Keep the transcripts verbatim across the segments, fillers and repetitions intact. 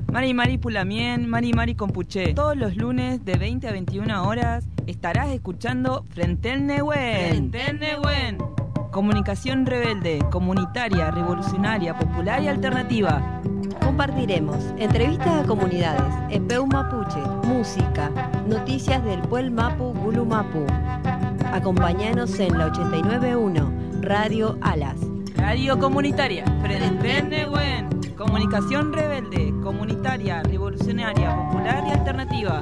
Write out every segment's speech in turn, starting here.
Mari Mari Pulamien, Mari Mari Compuché. Todos los lunes de veinte a veintiuna horas estarás escuchando Frente al Nehuen. Frente al Nehuen. Comunicación rebelde, comunitaria, revolucionaria, popular y alternativa. Compartiremos entrevistas a comunidades, Epeu Mapuche, música, noticias del Puel Mapu Gulu Mapu. Acompáñanos en la ochenta y nueve punto uno, Radio Alas. Radio comunitaria, Frente al Nehuen. Comunicación rebelde, comunitaria, revolucionaria, popular y alternativa.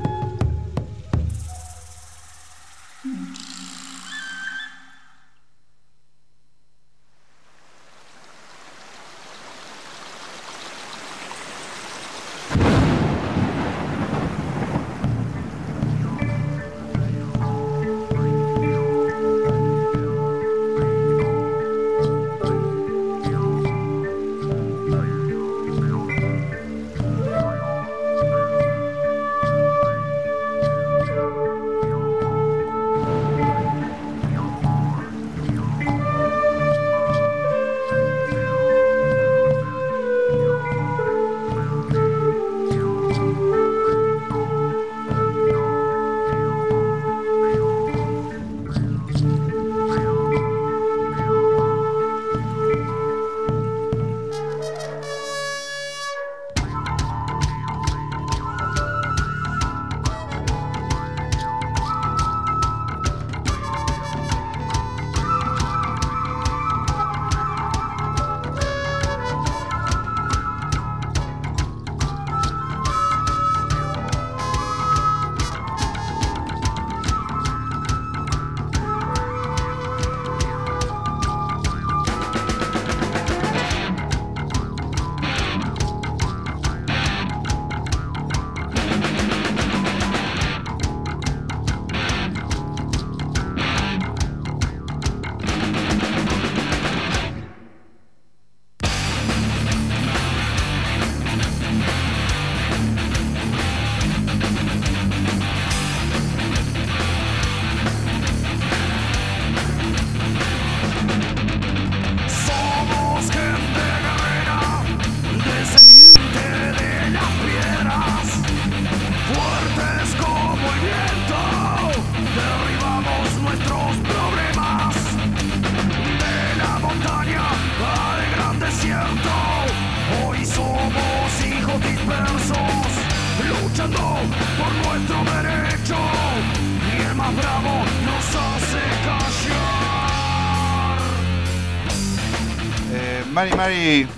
Mari Mari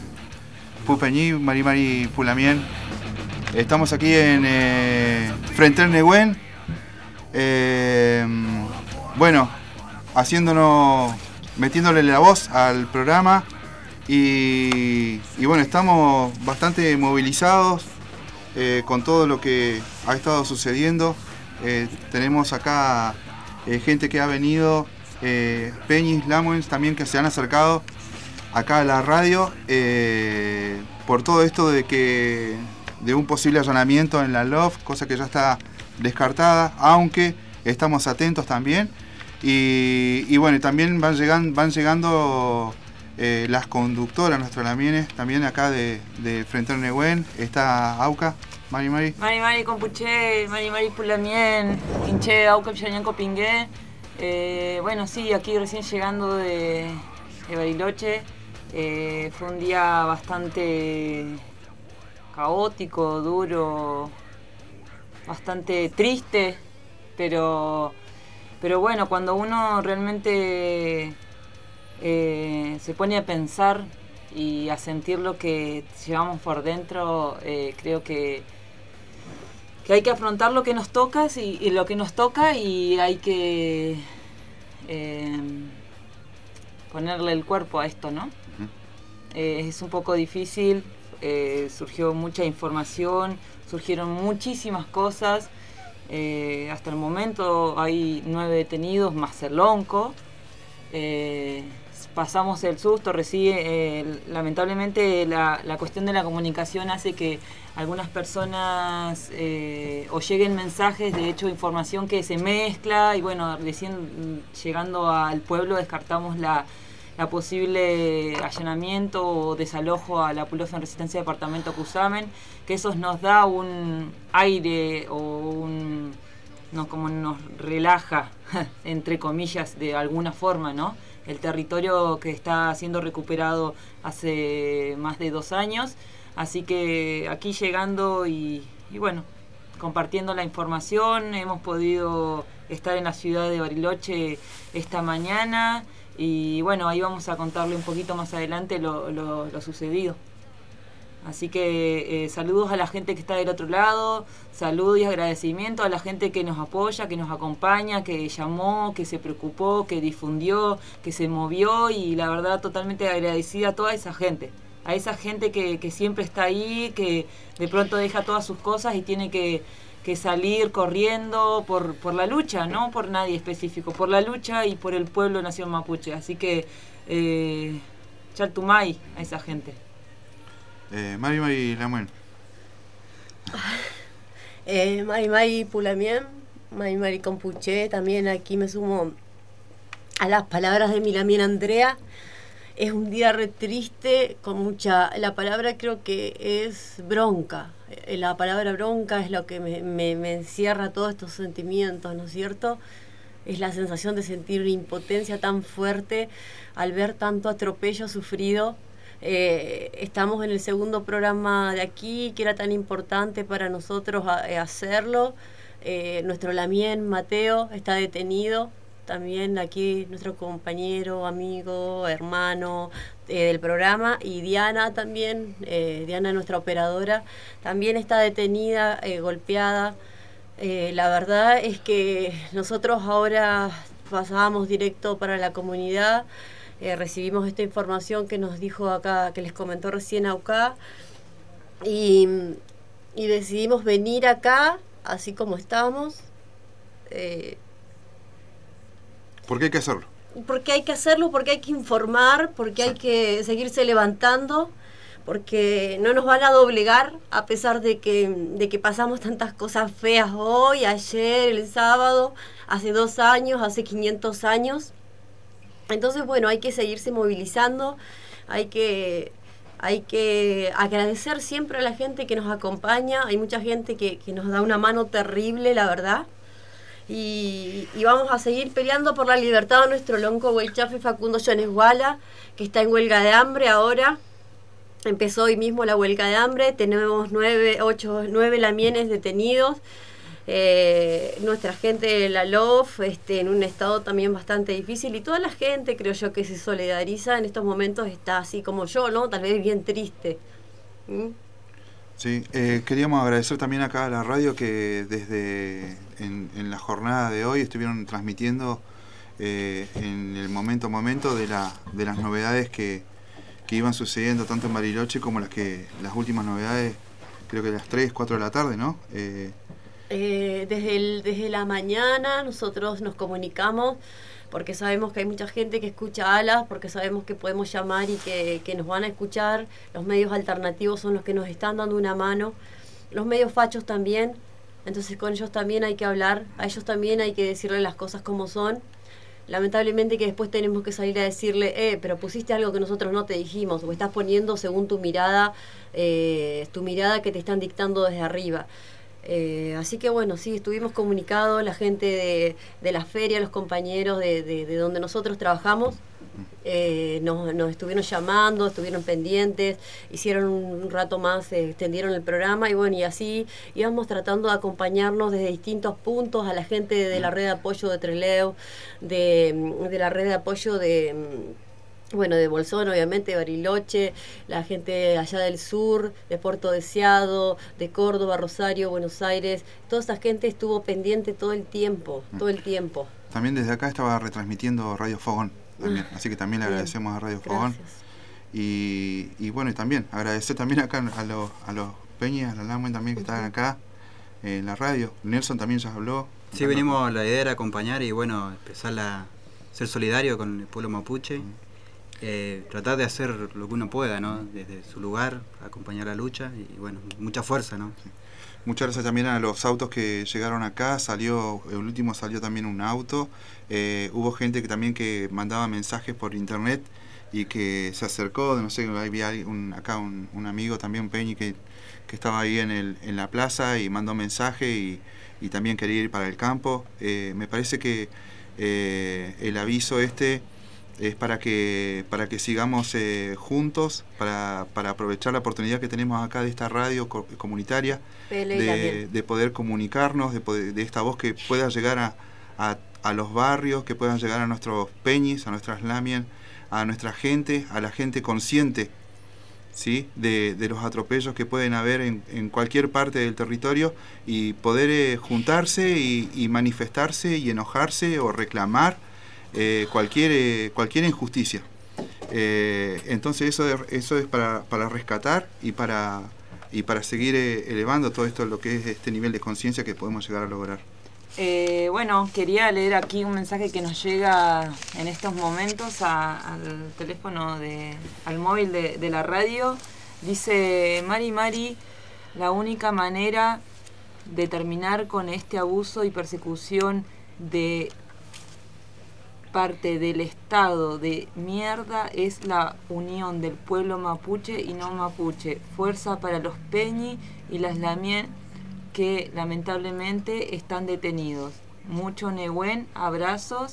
Pupeñí, Mari Mari Pulamien. Estamos aquí en eh, Frente al Nehuen. Eh, bueno, haciéndonos, metiéndole la voz al programa. Y, y bueno, estamos bastante movilizados eh, con todo lo que ha estado sucediendo. Eh, tenemos acá eh, gente que ha venido, eh, Peñis, Lamuens también, que se han acercado acá a la radio eh, por todo esto de que de un posible allanamiento en la L O F, cosa que ya está descartada, aunque estamos atentos también. Y, y bueno, también van llegando, van llegando eh, las conductoras, nuestros lamienes, también acá de, de Frente al Nehuen. Está Auca, Mari Mari. Mari Mari Compuché, Mari Mari Pulamien, Inche, Auca, Chañanco Pingué. Eh, bueno, sí, aquí recién llegando de, de Bariloche. Eh, fue un día bastante caótico, duro, bastante triste, pero, pero bueno, cuando uno realmente eh, se pone a pensar y a sentir lo que llevamos por dentro, eh, creo que, que hay que afrontar lo que nos toca y, y lo que nos toca y hay que eh, ponerle el cuerpo a esto, ¿no? Eh, es un poco difícil, eh, surgió mucha información, surgieron muchísimas cosas. Eh, hasta el momento hay nueve detenidos más el Lonco. Eh, pasamos el susto, recién, eh, lamentablemente la, la cuestión de la comunicación hace que algunas personas eh, o lleguen mensajes, de hecho información que se mezcla y bueno, recién llegando al pueblo descartamos la la posible allanamiento o desalojo a la Pullofen Resistencia Departamento Cusamen, que eso nos da un aire o un, no, como nos relaja, entre comillas, de alguna forma, ¿no? El territorio que está siendo recuperado hace más de dos años, así que aquí llegando y, y bueno, compartiendo la información, hemos podido estar en la ciudad de Bariloche esta mañana y bueno, ahí vamos a contarle un poquito más adelante lo, lo, lo sucedido. Así que eh, saludos a la gente que está del otro lado, saludos y agradecimiento a la gente que nos apoya, que nos acompaña, que llamó, que se preocupó, que difundió, que se movió y la verdad totalmente agradecida a toda esa gente. A esa gente que, que siempre está ahí, que de pronto deja todas sus cosas y tiene que, que salir corriendo por, por la lucha, no por nadie específico, por la lucha y por el pueblo nación mapuche. Así que, eh, Chaltumay a esa gente. Eh, Mari Mari Lamuen. Eh, Mari Mari Pulamien, Mari Mari Compuche, también aquí me sumo a las palabras de mi Lamien Andrea. Es un día re triste, con mucha... La palabra creo que es bronca. La palabra bronca es lo que me, me, me encierra todos estos sentimientos, ¿no es cierto? Es la sensación de sentir una impotencia tan fuerte al ver tanto atropello sufrido. Eh, estamos en el segundo programa de aquí, que era tan importante para nosotros a, a hacerlo. Eh, nuestro Lamien Mateo está detenido. También aquí nuestro compañero, amigo, hermano eh, del programa, y Diana también, eh, Diana, nuestra operadora, también está detenida, eh, golpeada. Eh, la verdad es que nosotros ahora pasábamos directo para la comunidad, eh, recibimos esta información que nos dijo acá, que les comentó recién Aucá, y, y decidimos venir acá, así como estamos. Eh, ¿Por qué hay que hacerlo? Porque hay que hacerlo, porque hay que informar, porque hay que seguirse levantando, porque no nos van a doblegar a pesar de que, de que pasamos tantas cosas feas hoy, ayer, el sábado, hace dos años, hace quinientos años. Entonces, bueno, hay que seguirse movilizando, hay que, hay que agradecer siempre a la gente que nos acompaña. Hay mucha gente que, que nos da una mano terrible, la verdad. Y, y vamos a seguir peleando por la libertad de nuestro lonco Huelchafe Facundo Yonesguala, que está en huelga de hambre ahora. Empezó hoy mismo la huelga de hambre, tenemos nueve, ocho, nueve lamienes detenidos. Eh, nuestra gente de la L O F este, en un estado también bastante difícil, y toda la gente, creo yo, que se solidariza en estos momentos está así como yo, ¿no? Tal vez bien triste. ¿Mm? Sí, eh, queríamos agradecer también acá a la radio que desde en, en la jornada de hoy estuvieron transmitiendo eh, en el momento a momento de, la, de las novedades que, que iban sucediendo tanto en Bariloche como las que las últimas novedades, creo que a las tres, cuatro de la tarde, ¿no? Eh, eh, desde, el, desde la mañana nosotros nos comunicamos, porque sabemos que hay mucha gente que escucha Alas, porque sabemos que podemos llamar y que, que nos van a escuchar. Los medios alternativos son los que nos están dando una mano, los medios fachos también, entonces con ellos también hay que hablar, a ellos también hay que decirle las cosas como son. Lamentablemente que después tenemos que salir a decirle, eh, pero pusiste algo que nosotros no te dijimos, o estás poniendo según tu mirada, eh, tu mirada que te están dictando desde arriba. Eh, así que bueno, sí, estuvimos comunicados, la gente de, de la feria, los compañeros de, de, de donde nosotros trabajamos, eh, nos, nos estuvieron llamando, estuvieron pendientes, hicieron un rato más, eh, extendieron el programa, y bueno, y así íbamos tratando de acompañarnos desde distintos puntos a la gente de la red de apoyo de Trelew, de, de la red de apoyo de... bueno, de Bolsón, obviamente, de Bariloche, la gente allá del sur, de Puerto Deseado, de Córdoba, Rosario, Buenos Aires. Toda esa gente estuvo pendiente todo el tiempo, todo el tiempo. También desde acá estaba retransmitiendo Radio Fogón, también, así que también le agradecemos a Radio Fogón. Y, y bueno, y también agradecer también acá a los, a los Peñas, a la Lamuen también que están acá en la radio. Nelson también ya habló. Sí, venimos, la idea era acompañar y bueno, empezar a ser solidario con el pueblo mapuche. Uh-huh. Eh, tratar de hacer lo que uno pueda, ¿no? Desde su lugar, acompañar la lucha y, bueno, mucha fuerza, ¿no? Sí. Muchas gracias también a los autos que llegaron acá. Salió, el último salió también un auto. Eh, hubo gente que también que mandaba mensajes por internet y que se acercó, no sé, había un, acá un, un amigo también, un Peñi, que, que estaba ahí en, el, en la plaza y mandó mensaje y, y también quería ir para el campo. Eh, me parece que eh, el aviso este es para que para que sigamos eh, juntos, para, para aprovechar la oportunidad que tenemos acá de esta radio co comunitaria, de, de poder comunicarnos, de, poder, de esta voz que pueda llegar a, a, a los barrios, que puedan llegar a nuestros peñis, a nuestras lamien, a nuestra gente, a la gente consciente, ¿sí? de, de los atropellos que pueden haber en, en cualquier parte del territorio, y poder eh, juntarse y, y manifestarse y enojarse o reclamar Eh, cualquier eh, cualquier injusticia. Eh, entonces eso, eso es para, para rescatar y para, y para seguir eh, elevando todo esto, lo que es este nivel de conciencia que podemos llegar a lograr. Eh, bueno, quería leer aquí un mensaje que nos llega en estos momentos a, al teléfono, de, al móvil de, de la radio. Dice: Mari Mari, la única manera de terminar con este abuso y persecución de parte del Estado de mierda es la unión del pueblo mapuche y no mapuche. Fuerza para los peñi y las lamien que lamentablemente están detenidos. Mucho Nehuen, abrazos.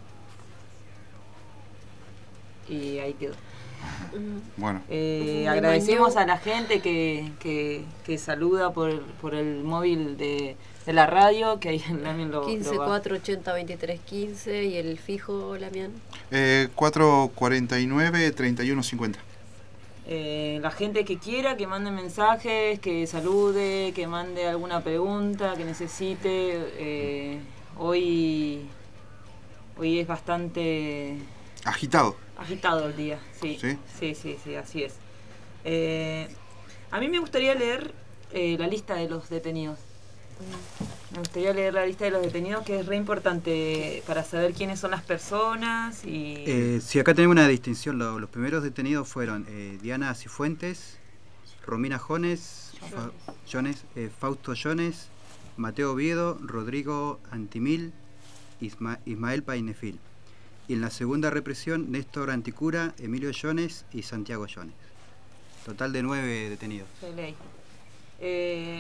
Y ahí quedó. Bueno, eh, agradecemos a la gente que, que, que saluda por el, por el móvil de, de la radio, que ahí también lo quince cuatro ochenta veintitrés quince y el fijo, Lamián. Eh, cuatro cuarenta y nueve treinta y uno cincuenta. Eh, la gente que quiera, que mande mensajes, que salude, que mande alguna pregunta que necesite. Eh, hoy, hoy es bastante agitado. Agitado el día, sí. Sí, sí, sí, sí, así es. Eh, a mí me gustaría leer eh, la lista de los detenidos. Me gustaría leer la lista de los detenidos, que es re importante para saber quiénes son las personas. Y eh, sí, acá tenemos una distinción. Los, los primeros detenidos fueron eh, Diana Cifuentes, Romina Jones, Fa, Jones eh, Fausto Jones, Mateo Oviedo, Rodrigo Antimil, Isma, Ismael Painefil. Y en la segunda represión, Néstor Anticura, Emilio Jones y Santiago Jones. Total de nueve detenidos. Eh,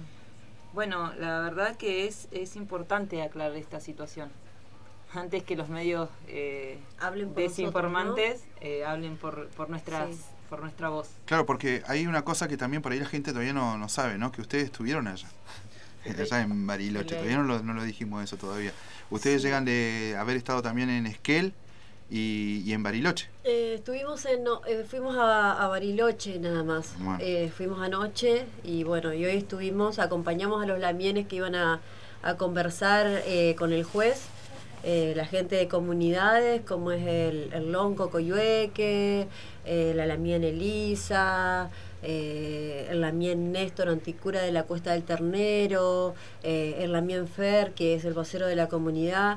bueno, la verdad que es, es importante aclarar esta situación. Antes que los medios eh, hablen por desinformantes nosotros, ¿no? eh, hablen por, por, nuestras, sí. por nuestra voz. Claro, porque hay una cosa que también por ahí la gente todavía no, no sabe, ¿no? Que ustedes estuvieron allá. Allá en Bariloche, todavía no lo, no lo dijimos eso todavía. Ustedes sí. llegan de haber estado también en Esquel y, y en Bariloche. Eh, estuvimos en, no, eh, fuimos a, a Bariloche nada más. Bueno. Eh, fuimos anoche y bueno, y hoy estuvimos, acompañamos a los lamienes que iban a, a conversar eh, con el juez, eh, la gente de comunidades, como es el, el Lonco Coyhueque, eh, la lamien Elisa, Eh, el Lamien Néstor Anticura de la Cuesta del Ternero, eh, el Lamien Fer, que es el vocero de la comunidad.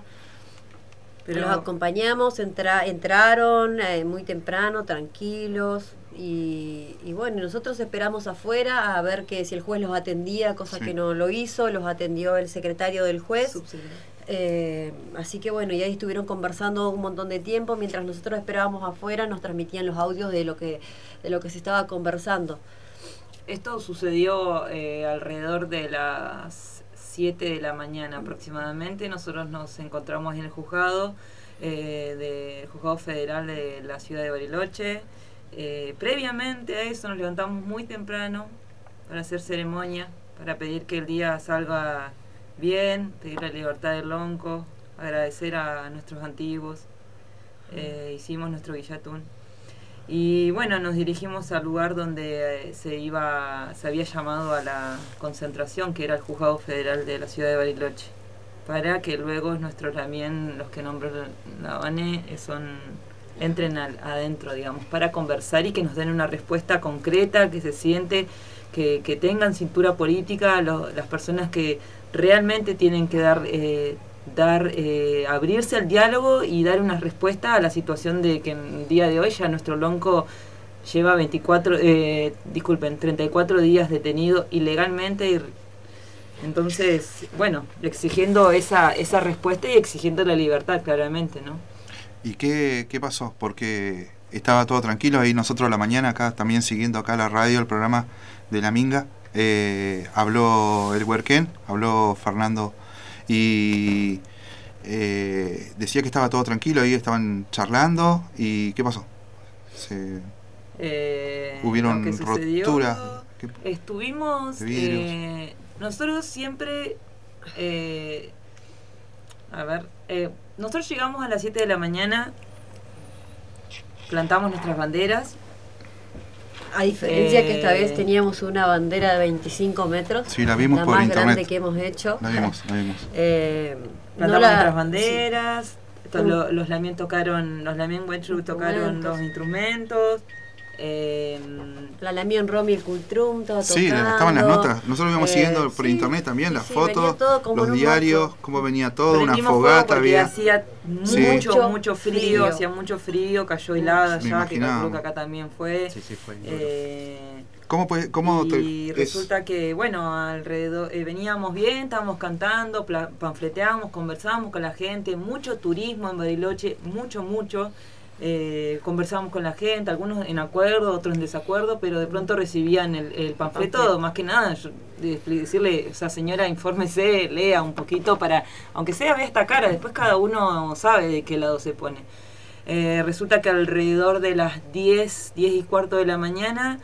Pero los acompañamos, entra, entraron eh, muy temprano, tranquilos, y, y bueno, nosotros esperamos afuera a ver que si el juez los atendía, cosa sí. que no lo hizo, los atendió el secretario del juez. Eh, así que bueno, y ahí estuvieron conversando un montón de tiempo. Mientras nosotros esperábamos afuera, nos transmitían los audios de lo que, de lo que se estaba conversando. Esto sucedió eh, alrededor de las siete de la mañana aproximadamente. Nosotros nos encontramos en el juzgado, eh, del juzgado federal de la ciudad de Bariloche. Eh, previamente a eso nos levantamos muy temprano para hacer ceremonia, para pedir que el día salga bien, pedir la libertad del Lonco, agradecer a nuestros antiguos, eh, hicimos nuestro guillatún. Y bueno, nos dirigimos al lugar donde se iba, se había llamado a la concentración, que era el Juzgado Federal de la ciudad de Bariloche, para que luego nuestros lamien, los que nombró la Vane, son, entren al, adentro, digamos, para conversar y que nos den una respuesta concreta, que se siente, que, que tengan cintura política, lo, las personas que realmente tienen que dar, eh, dar eh, abrirse al diálogo y dar una respuesta a la situación de que en el día de hoy ya nuestro Lonco lleva veinticuatro, eh, disculpen, treinta y cuatro días detenido ilegalmente. Y, entonces, bueno, exigiendo esa, esa respuesta y exigiendo la libertad, claramente, ¿no? ¿Y qué, qué pasó? Porque estaba todo tranquilo. Ahí nosotros a la mañana, acá también siguiendo acá la radio, el programa de La Minga, eh, habló el Huerquén, habló Fernando y eh, decía que estaba todo tranquilo, ahí estaban charlando. ¿Y qué pasó? Se, eh, ¿Hubieron lo que sucedió, roturas? Estuvimos, eh, nosotros siempre, eh, a ver, eh, nosotros llegamos a las siete de la mañana, plantamos nuestras banderas. A diferencia eh, que esta vez teníamos una bandera de veinticinco metros. Sí, la vimos la por más internet. grande que hemos hecho. La vimos, la vimos. Eh, plantamos no la, nuestras banderas, sí. to, lo, los Lamien tocaron, los Lamien Wetru tocaron los instrumentos. Eh, la Lamien Romy el Cultrum, todo sí, tocando. estaban las notas. Nosotros íbamos eh, siguiendo por sí, internet también, sí, las sí, fotos, los un diarios, marco. cómo venía todo, una Prendimos fogata fuego porque había. hacía Sí. mucho, mucho frío, Frío. hacía mucho frío, cayó helada Me ya, que imaginaba. calculo que acá también fue. Sí, sí, fue. Eh, ¿Cómo, puede, cómo y te, resulta es, que, bueno, alrededor eh, veníamos bien, estábamos cantando, pla- panfleteábamos, conversábamos con la gente, mucho turismo en Bariloche, mucho, mucho. Eh, conversábamos con la gente, algunos en acuerdo, otros en desacuerdo, pero de pronto recibían el, el panfleto, Panfleto. más que nada, yo, de, de decirle, o sea, señora, infórmese, lea un poquito para, aunque sea vea esta cara, después cada uno sabe de qué lado se pone. Eh, resulta que alrededor de las diez, diez y cuarto de la mañana,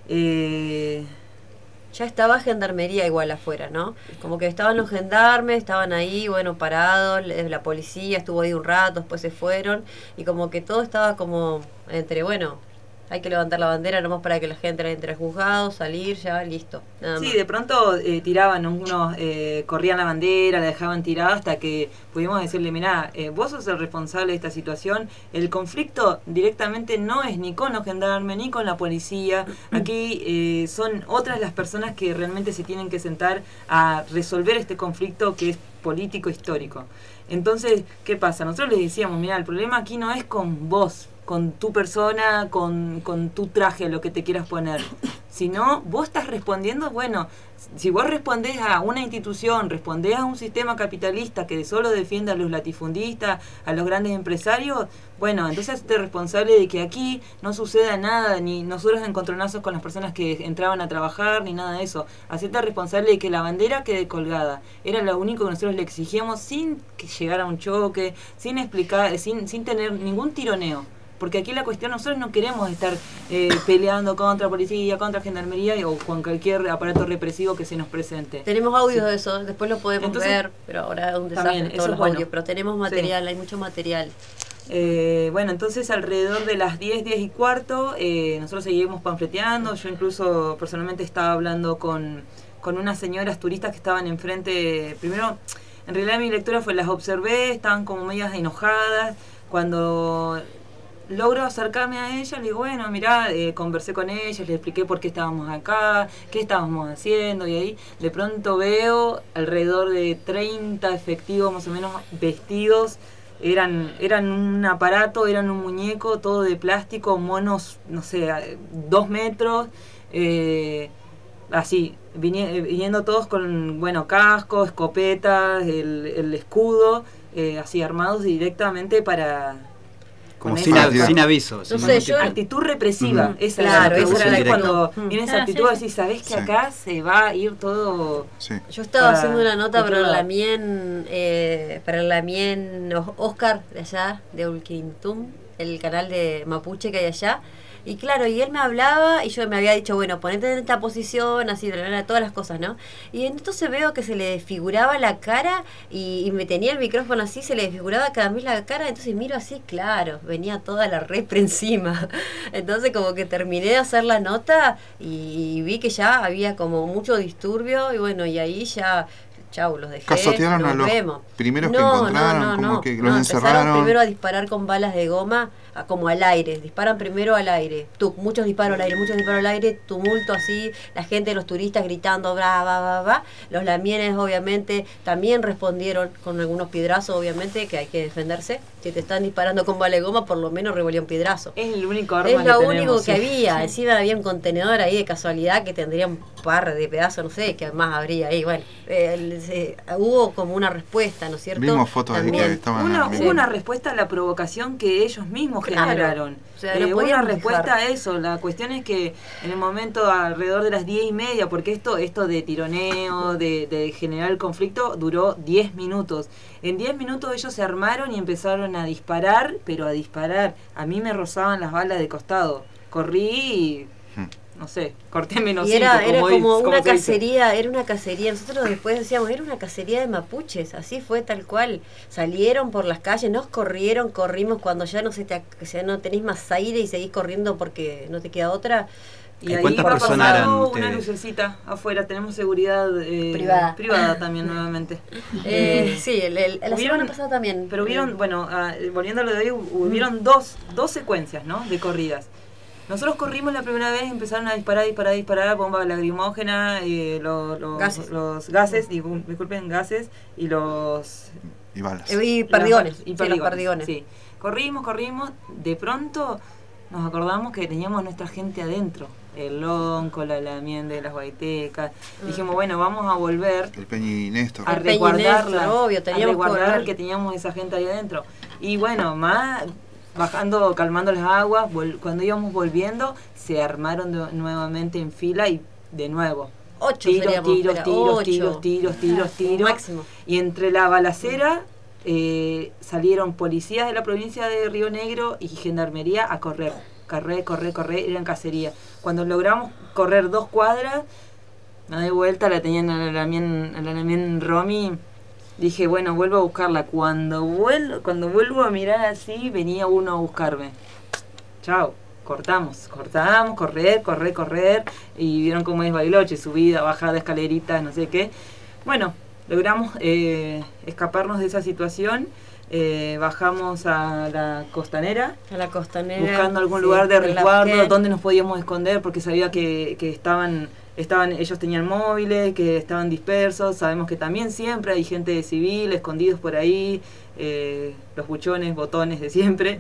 eh, Ya estaba gendarmería igual afuera, ¿no? Como que estaban los gendarmes, estaban ahí, bueno, parados, le- la policía estuvo ahí un rato, después se fueron, y como que todo estaba como entre, bueno, hay que levantar la bandera nomás para que la gente entre al juzgado, salir, ya, listo. Nada sí, más. de pronto eh, tiraban unos, eh, corrían la bandera, la dejaban tirada hasta que pudimos decirle, mirá, eh, vos sos el responsable de esta situación, el conflicto directamente no es ni con los gendarmes, ni con la policía, aquí eh, son otras las personas que realmente se tienen que sentar a resolver este conflicto que es político histórico. Entonces, ¿qué pasa? Nosotros les decíamos, mirá, el problema aquí no es con vos, con tu persona, con, con tu traje, lo que te quieras poner. Si no, vos estás respondiendo, bueno, si vos respondés a una institución, respondés a un sistema capitalista que solo defiende a los latifundistas, a los grandes empresarios, bueno, entonces te responsable de que aquí no suceda nada, ni nosotros encontronazos con las personas que entraban a trabajar, ni nada de eso. Hacerte responsable de que la bandera quede colgada. Era lo único que nosotros le exigíamos sin que llegara un choque, sin explicar, sin, sin tener ningún tironeo. Porque aquí la cuestión, nosotros no queremos estar eh, peleando contra policía, contra gendarmería o con cualquier aparato represivo que se nos presente. Tenemos audios Sí. de eso, después lo podemos Entonces, ver, pero ahora es un desastre también, todos eso los es bueno. audios, pero tenemos material, hay mucho material. Eh, bueno, entonces alrededor de las diez, diez y cuarto, eh, nosotros seguimos panfleteando. Yo incluso personalmente estaba hablando con, con unas señoras turistas que estaban enfrente. Primero, en realidad mi lectura fue, las observé, estaban como medias enojadas. Cuando logro acercarme a ella, le digo, bueno, mirá, eh, conversé con ella, le expliqué por qué estábamos acá, qué estábamos haciendo, y ahí de pronto veo alrededor de treinta efectivos más o menos vestidos. Eran, eran un aparato, eran un muñeco, todo de plástico, monos, no sé, a- dos metros, eh, así, vini- viniendo todos con, bueno, casco, escopetas, el, el escudo, eh, así armados directamente para... Como con sin, esa- av- sin aviso. No sin sé, ningún yo- tipo- actitud represiva, Ujú. esa Claro, era la esa actitud, era la es cuando actitud. tienes Ah, actitud sí, así, sabés que Sí. acá se va a ir todo... Sí. Yo estaba Para haciendo una nota para otro el lado. Lamien, eh, para el Lamien Oscar de allá, de Ulquintum, el canal de Mapuche que hay allá. Y claro, y él me hablaba y yo me había dicho, bueno, ponete en esta posición, así, bla, bla, bla, todas las cosas, ¿no? Y entonces veo que se le desfiguraba la cara y, y me tenía el micrófono así, se le desfiguraba cada vez la cara, entonces miro así, claro, venía toda la repre encima. Entonces como que terminé de hacer la nota y, y vi que ya había como mucho disturbio y bueno, y ahí ya... Chau, los dejé, ¿Cazotearon nos a los vemos. primeros que No, encontraron? no, no, ¿Como no. que los No, encerraron? empezaron primero a disparar con balas de goma, a- como al aire. Disparan primero al aire. Tú, muchos disparos al aire, muchos disparos al aire, tumulto así, la gente, los turistas gritando, bra, bra, bra, bra. Los lamienes, obviamente, también respondieron con algunos piedrazos, obviamente, que hay que defenderse. Si te están disparando con bala de goma, por lo menos revolía un piedrazo. Es el único arma Es que lo tenemos, único que sí. había. Encima había un contenedor ahí de casualidad que tendrían par de pedazos, no sé, qué más habría ahí. Bueno, eh, se, hubo como una respuesta, ¿no es cierto? Vimos fotos ahí que estaban... Una, bien. hubo una respuesta a la provocación que ellos mismos Claro. generaron. O sea, Eh, no hubo una podíamos respuesta dejar. a eso. La cuestión es que en el momento alrededor de las diez y media, porque esto, esto de tironeo, de, de generar el conflicto, duró diez minutos. En diez minutos ellos se armaron y empezaron a disparar, pero a disparar. A mí me rozaban las balas de costado. Corrí y... no sé, corté menos Y era, cinco, era como como dice- una como se dice. cacería, era una cacería. Nosotros después decíamos, era una cacería de mapuches, así fue tal cual. Salieron por las calles, nos corrieron, corrimos cuando ya no se te, ac- ya no tenés más aire y seguís corriendo porque no te queda otra. Y ¿Y ahí cuántas va personas eran pasando una ustedes? lucecita afuera, tenemos seguridad eh, Privada. privada también nuevamente. Eh, sí, el, el- la hubieron- semana pasada también. Pero hubieron, Eh, bueno, ah, volviendo a lo de hoy, hu- hubieron dos, dos secuencias, ¿no? De corridas. Nosotros corrimos la primera vez, empezaron a disparar, disparar, disparar, bomba lacrimógena, eh, lo- lo- Gases. los gases, digo, disculpen, gases, y los... Y balas. eh, y perdigones, las- sí, los perdigones, perdigones. sí. Corrimos, corrimos, de pronto nos acordamos que teníamos nuestra gente adentro, el lonco, la lamiende, las guaitecas. Dijimos, bueno, vamos a volver El Peñi Néstor. a El Peñi resguardarla, Néstor, obvio, a teníamos que resguardar volver. que teníamos esa gente ahí adentro. Y bueno, más bajando, calmando las aguas, vol- cuando íbamos volviendo, se armaron de- nuevamente en fila y de nuevo. Ocho Tiros, seríamos, tiros, pero tiros, ocho. tiros, tiros, tiros, tiros. Máximo. Y entre la balacera eh, salieron policías de la provincia de Río Negro y gendarmería a correr. Correr, correr, correr, eran cacería. Cuando logramos correr dos cuadras, me doy vuelta, la tenían a la Lamien, a la Lamien Romy. Dije, bueno, vuelvo a buscarla. Cuando vuelvo, cuando vuelvo a mirar así, venía uno a buscarme. Chao, cortamos, cortamos, correr, correr, correr. Y vieron cómo es Bariloche, subida, bajada, escaleritas, no sé qué. Bueno, logramos eh, escaparnos de esa situación. Eh, bajamos a la costanera, A la costanera. buscando algún sí, lugar de en la resguardo que- donde nos podíamos esconder, porque sabía que, que estaban, estaban, ellos tenían móviles, que estaban dispersos. Sabemos que también siempre hay gente civil escondidos por ahí, eh, los buchones, botones de siempre.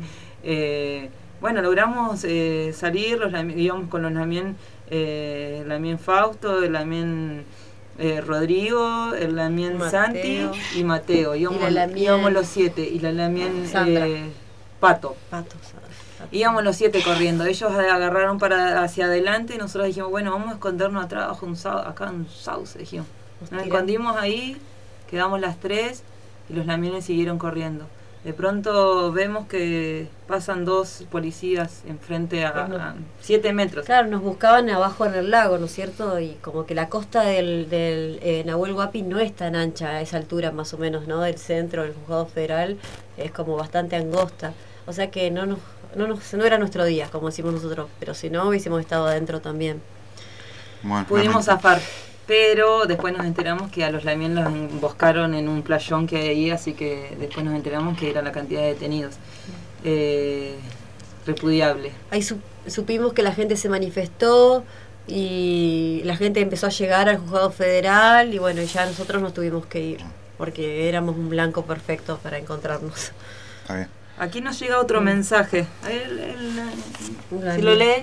Eh, bueno, logramos eh, salir, los, lami- íbamos con los Lamien, eh, Lamien Fausto, el Lamien eh, Rodrigo, el Lamien Mateo. Santi y Mateo. Íbamos, la Lamien- íbamos los siete, y la Lamien Sandra. eh, Pato. Patos. patos. Íbamos los siete corriendo, ellos agarraron para hacia adelante y nosotros dijimos, bueno, vamos a escondernos atrás, bajo un sau- acá en un sauce, dijimos. Nos tiramos. escondimos ahí, quedamos las tres y los lamienes siguieron corriendo. De pronto vemos que pasan dos policías enfrente a, a siete metros. Claro, nos buscaban abajo en el lago, ¿no es cierto? Y como que la costa del, del eh, Nahuel Huapi no es tan ancha a esa altura más o menos, ¿no? Del centro del juzgado federal es como bastante angosta. O sea que no nos, no nos, no era nuestro día, como decimos nosotros, pero si no hubiésemos estado adentro también. Bueno, Pudimos lamento. zafar, pero después nos enteramos que a los lamien los emboscaron en un playón que hay ahí, así que después nos enteramos que era la cantidad de detenidos. Eh, repudiable. Ahí su- supimos que la gente se manifestó y la gente empezó a llegar al juzgado federal y bueno, ya nosotros nos tuvimos que ir porque éramos un blanco perfecto para encontrarnos. Está bien. Aquí nos llega otro mensaje. A ver, el- el- La si lo lee.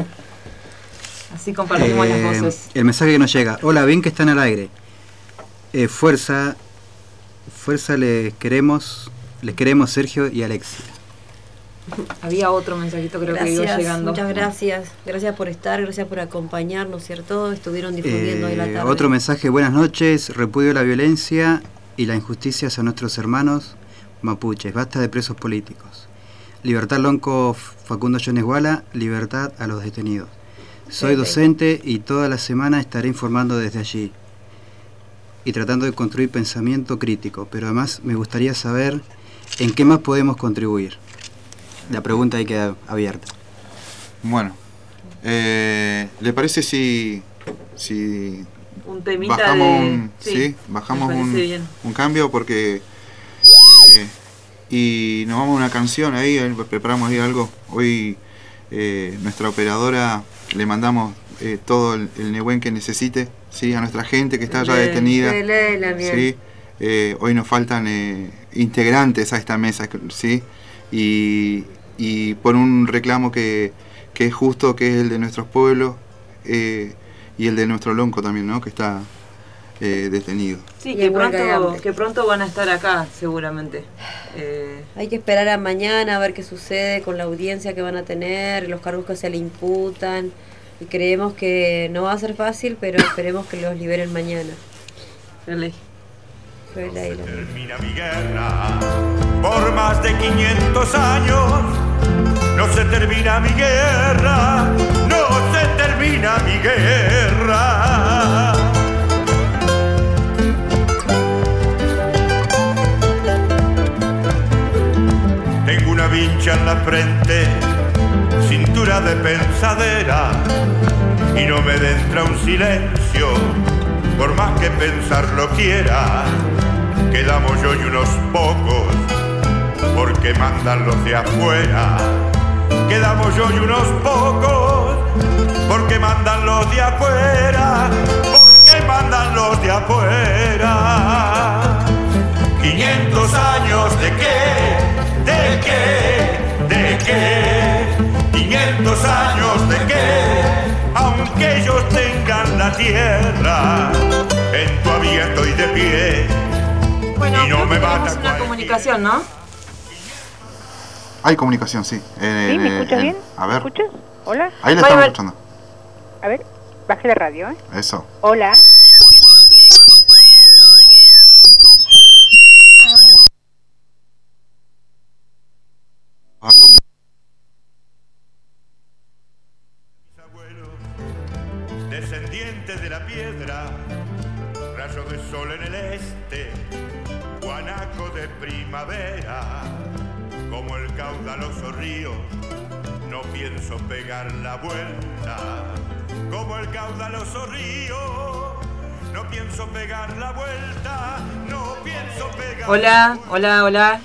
Así compartimos Eh, las voces. el mensaje que nos llega. Hola, bien que están al aire. Eh, fuerza, fuerza les queremos, les queremos Sergio y Alexia. Había otro mensajito creo que iba Gracias, llegando. muchas gracias. Gracias por estar, gracias por acompañarnos, ¿cierto? Estuvieron difundiendo hoy la Eh, tarde. otro mensaje, buenas noches, repudio la violencia y la injusticia hacia nuestros hermanos mapuches, basta de presos políticos. Libertad Lonco Facundo Yonesguala, libertad a los detenidos. Soy docente y toda la semana estaré informando desde allí y tratando de construir pensamiento crítico, pero además me gustaría saber en qué más podemos contribuir. La pregunta ahí queda abierta. Bueno, eh, ¿le parece si, si Un temita bajamos, de... un, sí, bajamos me parece un, bien. un cambio? Porque eh, y nos vamos a una canción ahí, eh, preparamos ahí algo. Hoy eh, nuestra operadora le mandamos eh, todo el, el Nehuen que necesite, sí, a nuestra gente que está allá Lee, detenida. lee, lee, la mía. ¿Sí? Eh, hoy nos faltan eh, integrantes a esta mesa, ¿sí? Y, y por un reclamo que, que es justo, que es el de nuestros pueblos, eh, y el de nuestro lonco también, ¿no? Que está eh, detenido. Sí, que pronto, que pronto van a estar acá, seguramente. Eh... Hay que esperar a mañana a ver qué sucede con la audiencia que van a tener, los cargos que se le imputan. Y creemos que no va a ser fácil, pero esperemos que los liberen mañana. Dale. No se termina mi guerra por más de quinientos años. No se termina mi guerra, no se termina mi guerra. Tengo una vincha en la frente, cintura de pensadera, y no me entra un silencio, por más que pensarlo quiera. Quedamos yo y unos pocos, porque mandan los de afuera. Quedamos yo y unos pocos, porque mandan los de afuera, porque mandan los de afuera. quinientos años de qué, de qué, de qué. quinientos años de qué, aunque ellos tengan la tierra, en todavía estoy de pie. Bueno, y no me tenemos mata una comunicación, ¿no? Hay comunicación, sí. Eh, ¿Sí? ¿Me eh, escuchas eh, bien? A ver. ¿Me escuchas? ¿Hola? Ahí la Bye, estamos bye. escuchando. A ver, bajé la radio, ¿eh? Eso. Hola. Descendiente de la piedra, rayo de sol en el este, guanaco de primavera, como el caudaloso río, no pienso pegar la vuelta, como el caudaloso río, no pienso pegar la vuelta, no pienso pegar Hola, la vuelta. hola, hola.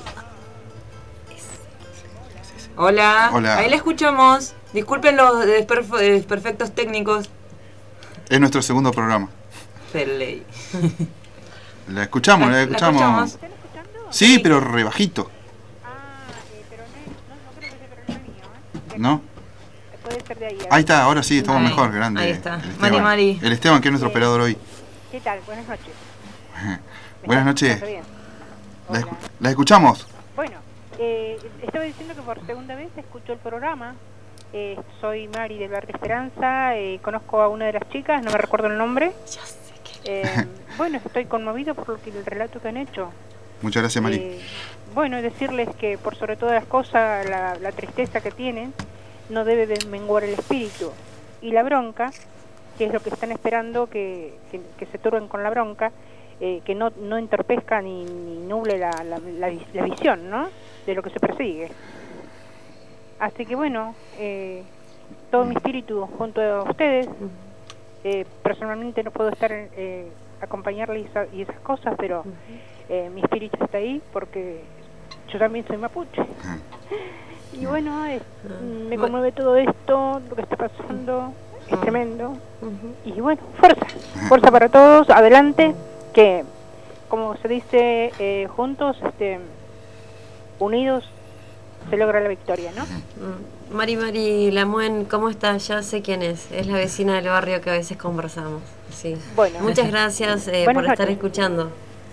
Hola. Hola. Ahí la escuchamos. Disculpen los desperf- desperfectos técnicos. Es nuestro segundo programa. Peley. La escuchamos, la, La- la escuchamos. escuchamos. ¿Están escuchando? Sí, pero rebajito, Ah, eh, pero no, es- no, no creo que sea problema mío, ¿eh? ¿no? Puede ser de ahí. ¿eh? Ahí está, ahora sí, estamos Ahí, mejor, grande. ahí está. el Esteban. Mari, Mari. El Esteban, que es nuestro Bien. operador hoy. ¿Qué tal? Buenas noches. ¿Me Buenas estás noches. escuchando bien? La, Hola. escu- la escuchamos. Bueno, eh, estaba diciendo que por segunda vez escucho el programa. Eh, soy Mari del Barrio Esperanza, eh, conozco a una de las chicas, no me recuerdo el nombre. Ya sé que. Eh, bueno, estoy conmovido por lo que, el relato que han hecho. Muchas gracias, Mari. Eh, bueno, decirles que por sobre todas las cosas, la, la tristeza que tienen no debe de menguar el espíritu. Y la bronca, que es lo que están esperando, que, que, que se turben con la bronca, eh, que no, no entorpezca ni, ni nuble la, la, la, vis- la visión, ¿no?, de lo que se persigue. Así que bueno, eh, todo mi espíritu junto a ustedes. Eh, personalmente no puedo estar eh, acompañarles y, esa- y esas cosas, pero eh, mi espíritu está ahí porque yo también soy mapuche. Y bueno, es- me conmueve todo esto, lo que está pasando, es tremendo. Y bueno, fuerza, fuerza para todos, adelante, que como se dice, eh, juntos, este, unidos, se logra la victoria, ¿no? Mm. Mari Mari Lamuen, ¿cómo estás? Ya sé quién es. Es la vecina del barrio que a veces conversamos. Sí. Bueno. Muchas gracias eh, Buenas por estar noches. escuchando.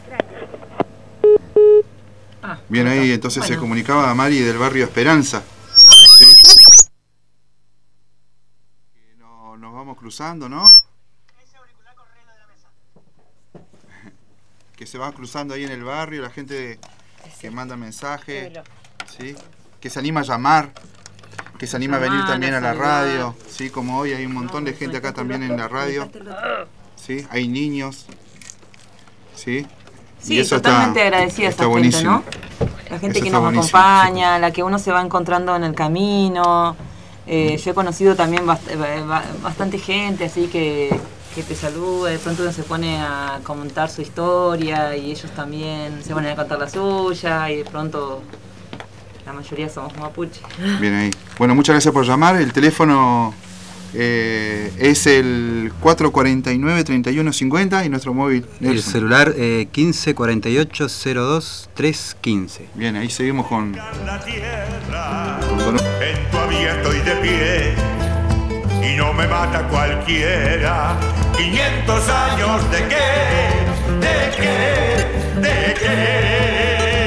Ah, Bien bueno. ahí, entonces se Bueno. comunicaba a Mari del barrio Esperanza. ¿Sí? Que no- nos vamos cruzando, ¿no? Que se va cruzando ahí en el barrio, la gente que manda mensajes, ¿sí? Que se anima a llamar, que se anima a venir Llamar, también a la saludar. radio, ¿sí? Como hoy hay un montón de gente acá también en la radio, ¿sí? Hay niños, ¿sí? Sí, totalmente agradecida está esa buenísimo. gente, ¿no? La gente Eso que está nos buenísimo, acompaña, la que uno se va encontrando en el camino. Eh, yo he conocido también bast- eh, ba- bastante gente, así que, que te saluda, de pronto uno se pone a comentar su historia y ellos también se ponen a contar la suya y de pronto la mayoría somos mapuche. Bien ahí. Bueno, muchas gracias por llamar. El teléfono eh, es el cuatro cuatro nueve, treinta y uno cincuenta y nuestro móvil. El Nelson. celular eh, quince cuarenta y ocho cero dos tres quince. Bien, ahí seguimos con, la tierra, con Don- en todavía estoy de pie y no no me mata cualquiera. Quinientos años de qué, de qué, de qué.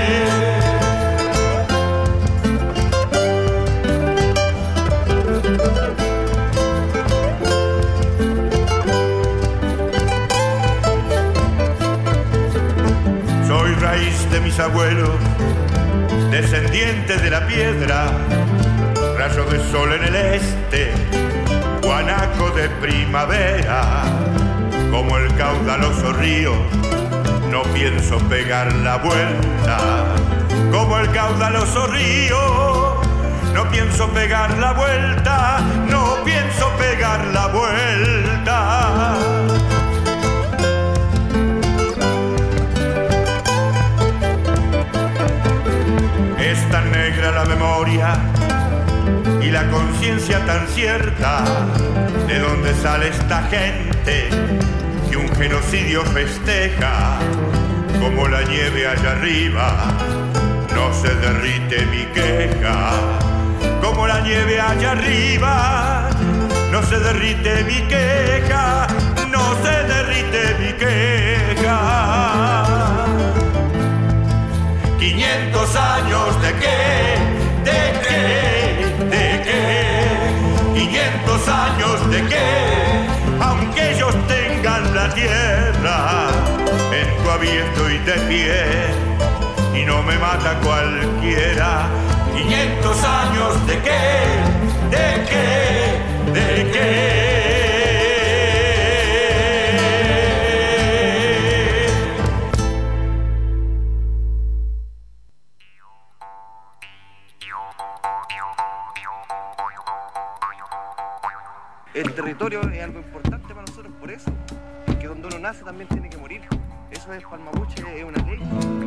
Soy raíz de mis abuelos, descendiente de la piedra, rayo de sol en el este, guanaco de primavera, como el caudaloso río, no pienso pegar la vuelta, como el caudaloso río, no pienso pegar la vuelta, no pienso pegar la vuelta. Es tan negra la memoria y la conciencia tan cierta, de dónde sale esta gente que un genocidio festeja, como la nieve allá arriba, no se derrite mi queja, como la nieve allá arriba, no se derrite mi queja, no se derrite mi queja. Quinientos años de qué, de qué, de qué, quinientos años de qué, aunque ellos tengan la tierra, en todavía estoy de pie y no me mata cualquiera. Quinientos años de qué, de qué, de qué. El territorio es algo importante para nosotros por eso, porque donde uno nace también tiene que morir. Eso es para el mapuche, es una ley.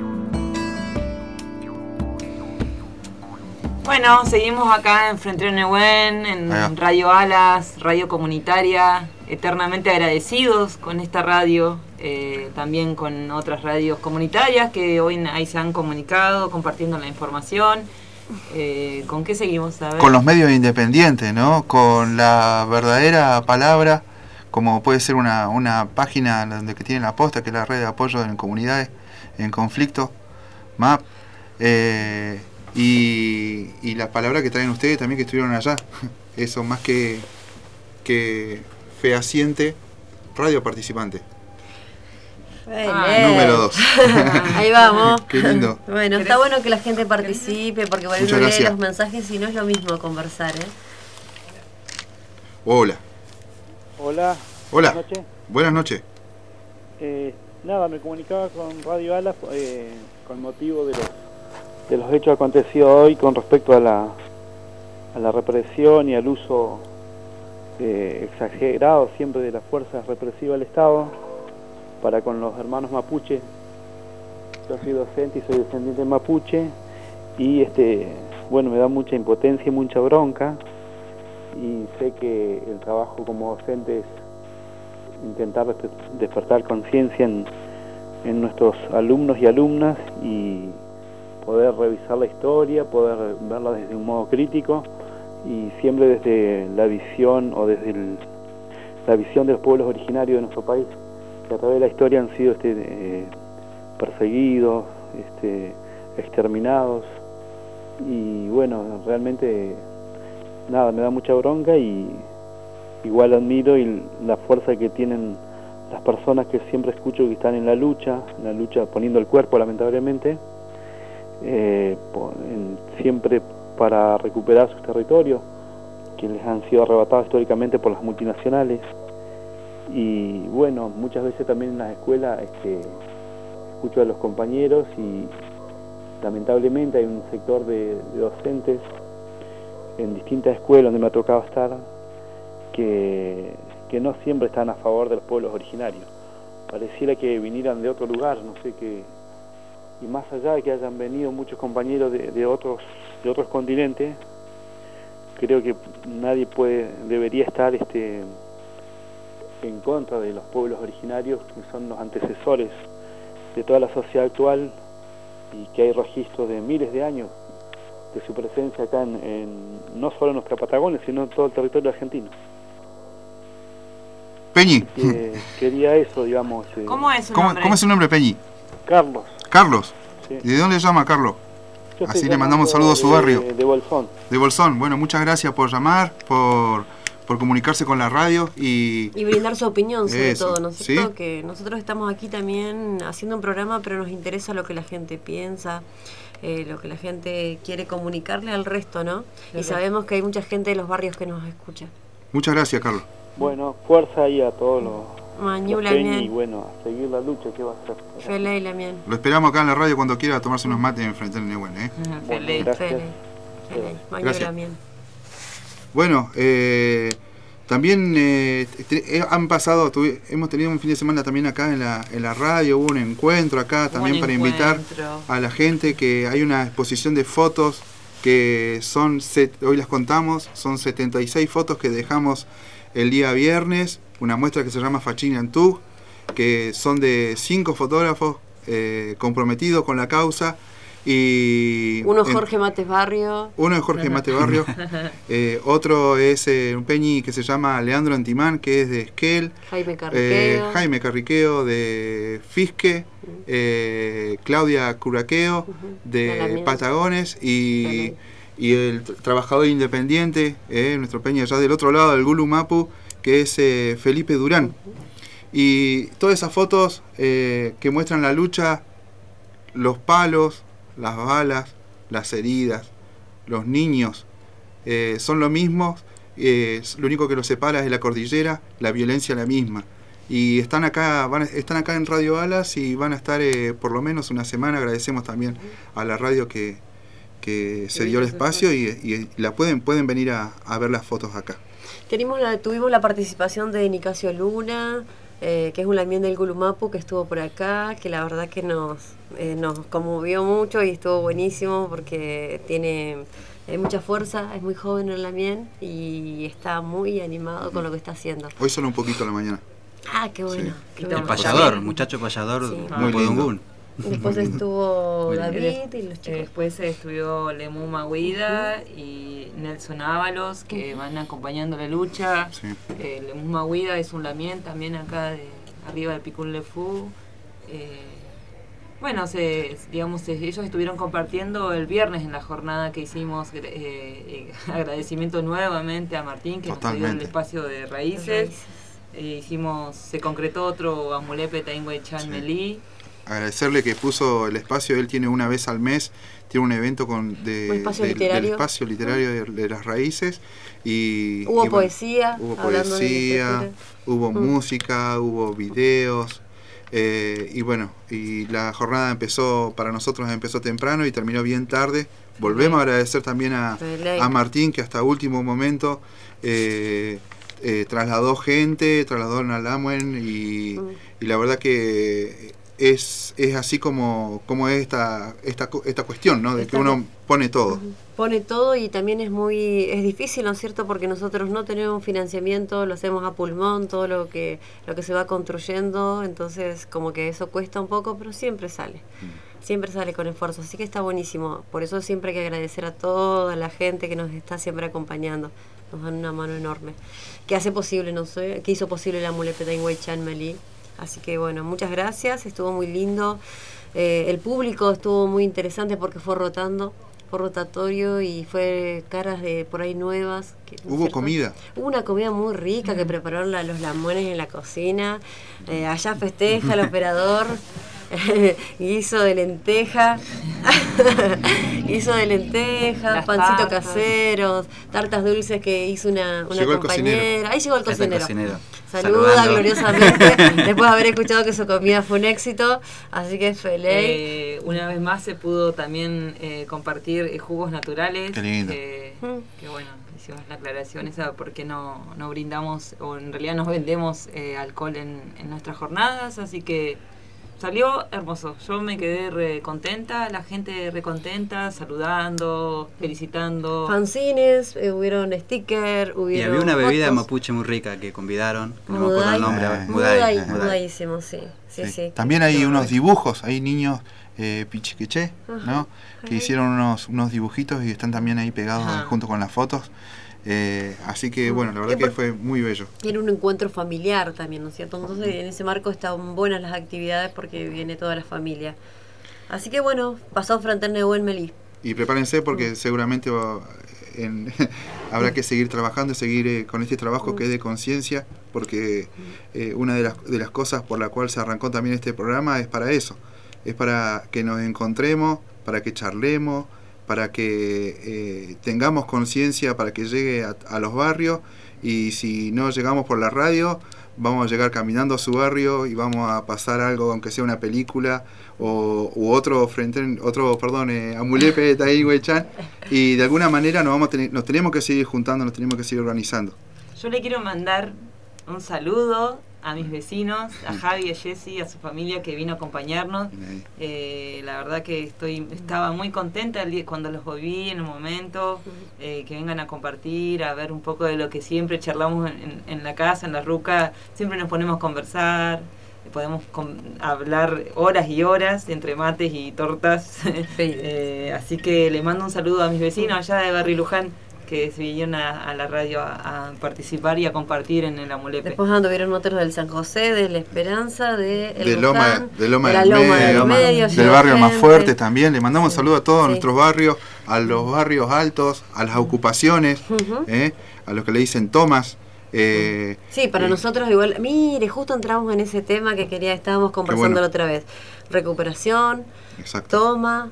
Bueno, seguimos acá en Frente Nehuen, en Radio Alas, radio comunitaria, eternamente agradecidos con esta radio, eh, también con otras radios comunitarias que hoy ahí se han comunicado, compartiendo la información. Eh, ¿Con qué seguimos? A ver. Con los medios independientes, ¿no? Con la verdadera palabra, como puede ser una, una página donde que tiene la posta, que es la red de apoyo en comunidades en conflicto, M A P, eh, y, y la palabra que traen ustedes también que estuvieron allá. Eso más que, que fehaciente, radio participante. Ah, número dos. Ahí vamos. Qué lindo. Bueno, está bueno que la gente participe, porque por ahí Muchas uno lee gracias. los mensajes y no es lo mismo conversar, ¿eh? Hola. Hola. Hola. Buenas noches. Buenas noches. Eh, nada, me comunicaba con Radio Alas eh, con motivo de los, de los hechos acontecidos hoy con respecto a la, a la represión y al uso eh, exagerado siempre de las fuerzas represivas del Estado para con los hermanos mapuche. Yo soy docente y soy descendiente mapuche y este bueno, me da mucha impotencia y mucha bronca, y sé que el trabajo como docente es intentar despertar conciencia en, en nuestros alumnos y alumnas y poder revisar la historia, poder verla desde un modo crítico y siempre desde la visión o desde el, la visión de los pueblos originarios de nuestro país, que a través de la historia han sido este, eh, perseguidos, este, exterminados, y bueno, realmente nada, me da mucha bronca, y igual admiro y la fuerza que tienen las personas que siempre escucho que están en la lucha, en la lucha poniendo el cuerpo lamentablemente, eh, en, siempre para recuperar sus territorios que les han sido arrebatados históricamente por las multinacionales. Y bueno, muchas veces también en las escuelas este, escucho a los compañeros y lamentablemente hay un sector de, de docentes en distintas escuelas donde me ha tocado estar que, que no siempre están a favor de los pueblos originarios. Pareciera que vinieran de otro lugar, no sé qué, y más allá de que hayan venido muchos compañeros de, de otros de otros continentes, creo que nadie puede debería estar este en contra de los pueblos originarios, que son los antecesores de toda la sociedad actual, y que hay registros de miles de años de su presencia acá en, en no solo en nuestra Patagonia, sino en todo el territorio argentino. Peñi. Que quería eso, digamos. Eh, ¿Cómo es su ¿Cómo, nombre? ¿Cómo es su nombre, Peñi? Carlos. Carlos. Sí. ¿Y de dónde le llama, Carlos? Yo Así estoy le mandamos un saludo a su de- barrio. De Bolsón. De Bolsón. Bueno, muchas gracias por llamar, por, por comunicarse con la radio y... Y brindar su opinión sobre Eso, todo, ¿no es cierto? ¿sí? Que nosotros estamos aquí también haciendo un programa, pero nos interesa lo que la gente piensa, eh, lo que la gente quiere comunicarle al resto, ¿no? Y Claro. sabemos que hay mucha gente de los barrios que nos escucha. Muchas gracias, Carlos. Bueno, fuerza ahí a todos los, Mañú los Peñi, y Lamien, bueno, a seguir la lucha, ¿qué va a hacer? Fele Lamien. Lo esperamos acá en la radio cuando quiera tomarse unos mates en frente del Nehuen, ¿eh? Ajá, Bueno, feliz. gracias. Fele, Fele, Mañú Gracias. Lamien. Bueno, eh, también eh, te- eh, han pasado, tuvi- hemos tenido un fin de semana también acá en la, en la radio, hubo un encuentro acá también Un para invitar encuentro. a la gente, que hay una exposición de fotos que son, set- hoy las contamos, son setenta y seis fotos que dejamos el día viernes, una muestra que se llama Fachín Antug, que son de cinco fotógrafos eh, comprometidos con la causa. Y Uno en- Jorge Mates Barrio. uno es Jorge Mate Barrio, eh, otro es eh, un Peñi que se llama Leandro Antimán, que es de Esquel, Jaime eh, Carriqueo. Jaime Carriqueo de Fisque, eh, Claudia Curaqueo de Alamienzo. Patagones y, Vale. y el tr- trabajador independiente, eh, nuestro Peñi allá del otro lado del Gulu Mapu, que es eh, Felipe Durán. Y todas esas fotos eh, que muestran la lucha, los palos, las balas, las heridas, los niños, eh, son lo mismo, eh, lo único que los separa es la cordillera, la violencia la misma. Y están acá, van a- están acá en Radio Alas y van a estar eh, por lo menos una semana. Agradecemos también a la radio que, que se dio el espacio y, y la pueden, pueden venir a, a ver las fotos acá. Tenemos la, tuvimos la participación de Nicasio Luna, eh, que es un lamien del Gulumapu, que estuvo por acá, que la verdad que nos, eh, nos conmovió mucho y estuvo buenísimo porque tiene eh, mucha fuerza, es muy joven el lamien y está muy animado con lo que está haciendo. Hoy solo un poquito a la mañana. Ah, qué bueno. Sí. qué Y bueno. El payador, muchacho payador, Sí. muy Muy lindo. podungún. Después estuvo Muy David bien. y los Eh, chicos. Después estudió Lemu Maguida y Nelson Ábalos, que van acompañando la lucha. Sí. Eh, Lemu Maguida es un lamien también acá de arriba de Picún Lefú. Eh, bueno, se, digamos, se- ellos estuvieron compartiendo el viernes en la jornada que hicimos. eh, eh, agradecimiento nuevamente a Martín, que nos dio el Totalmente. espacio de raíces. Eh, hicimos, se concretó otro Amulepe Taingüe Chan Sí. Melí. Agradecerle que puso el espacio, él tiene una vez al mes, tiene un evento con de, Un espacio del- literario. del espacio literario de, de las raíces y Hubo y bueno, poesía, hubo hablando de poesía, literatura. hubo Mm. música, hubo videos eh, y bueno, y la jornada empezó, para nosotros empezó temprano y terminó bien tarde. Volvemos a agradecer también a, Belén. a Martín, que hasta último momento eh, eh, trasladó gente, trasladó a Lamuen y, Mm. y la verdad que es, es así como, como es esta, esta, cu- esta cuestión, ¿no? De que Esta uno pone todo. Pone todo y también es muy es difícil, ¿no es cierto? Porque nosotros no tenemos financiamiento, lo hacemos a pulmón, todo lo que lo que se va construyendo, entonces como que eso cuesta un poco, pero siempre sale. Siempre sale con esfuerzo, así que está buenísimo. Por eso siempre hay que agradecer a toda la gente que nos está siempre acompañando. Nos dan una mano enorme. Que hace posible, no sé, que hizo posible la Mulepeta en Chan Melí. Así que bueno, muchas gracias, estuvo muy lindo. Eh, el público estuvo muy interesante porque fue rotando, fue rotatorio y fue caras de por ahí nuevas. que- ¿no es Hubo cierto? comida. Hubo una comida muy rica que prepararon la- los lamones en la cocina. Eh, allá festeja el operador. Guiso de lenteja. Guiso de lenteja, Las pancito tartas. caseros, tartas dulces que hizo una, una Llegó el compañera. cocinero. Ahí llegó el Ahí está el cocinero. cocinero. Saluda Saludando. gloriosamente después de haber escuchado que su comida fue un éxito. Así que feliz. Eh, una vez más se pudo también eh, compartir eh, jugos naturales. Qué lindo. eh, Mm. que bueno, hicimos la aclaración esa porque no, no brindamos, o en realidad nos vendemos eh, alcohol en, en nuestras jornadas, así que salió hermoso. Yo me quedé re contenta, la gente re contenta, saludando, felicitando. Fanzines, eh, hubieron stickers, Y hubieron había una bebida fotos. mapuche muy rica que convidaron, que no me Mudai. acuerdo el nombre ahora. Mudai. Mudai, Mudai. mudadísimo, sí. Sí, Sí. sí. También hay Qué unos bueno. dibujos, hay niños eh, pichiqueché, Ajá. ¿no? Que Ajá. hicieron unos, unos dibujitos y están también ahí pegados Ajá. junto con las fotos. Eh, así que bueno, la verdad que fue muy bello. Era un encuentro familiar también, ¿no es cierto? Entonces en ese marco están buenas las actividades porque viene toda la familia. Así que bueno, pasado Fraterne Neuen Melí. Y prepárense porque mm. seguramente va, en, habrá que seguir trabajando, seguir eh, con este trabajo mm. que es de conciencia, porque eh, una de las, de las cosas por la cual se arrancó también este programa es para eso, es para que nos encontremos, para que charlemos, para que eh, tengamos conciencia, para que llegue a, a los barrios, y si no llegamos por la radio, vamos a llegar caminando a su barrio y vamos a pasar algo, aunque sea una película o u otro frente, otro, perdón, eh, amulepe Taíhuechan, y de alguna manera nos vamos a tener, nos tenemos que seguir juntando, nos tenemos que seguir organizando. Yo le quiero mandar un saludo a mis vecinos, a Javi, a Jessy, a su familia que vino a acompañarnos. Eh, la verdad que estoy estaba muy contenta el día, cuando los vi en un momento, eh, que vengan a compartir, a ver un poco de lo que siempre charlamos en, en la casa, en la ruca, siempre nos ponemos a conversar, podemos con, hablar horas y horas entre mates y tortas. Sí. eh, así que le mando un saludo a mis vecinos allá de Barrio Luján, que se vinieron a, a la radio a, a participar y a compartir en el Amulepe. Después anduvieron otros del San José, de La Esperanza, de, el de, Loma, de Loma, de del, Loma medio, del Loma, Medio, del barrio Más Fuerte también. Le mandamos sí. un saludo a todos sí. nuestros barrios, a los barrios altos, a las ocupaciones, uh-huh. eh, a los que le dicen tomas. Eh, sí, para eh, nosotros igual. Mire, justo entramos en ese tema que quería, estábamos conversando bueno. la otra vez. Recuperación, exacto. Toma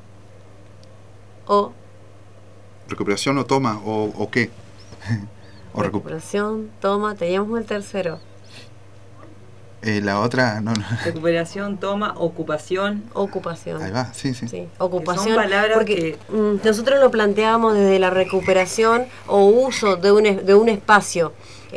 o... recuperación o toma o, o qué o recuperación, toma, teníamos el tercero. Eh, la otra no, no. Recuperación, toma, ocupación. Ocupación. Ahí va, sí, sí. sí. Ocupación. Que son palabras porque que... mm, nosotros lo planteamos desde la recuperación o uso de un, de un espacio.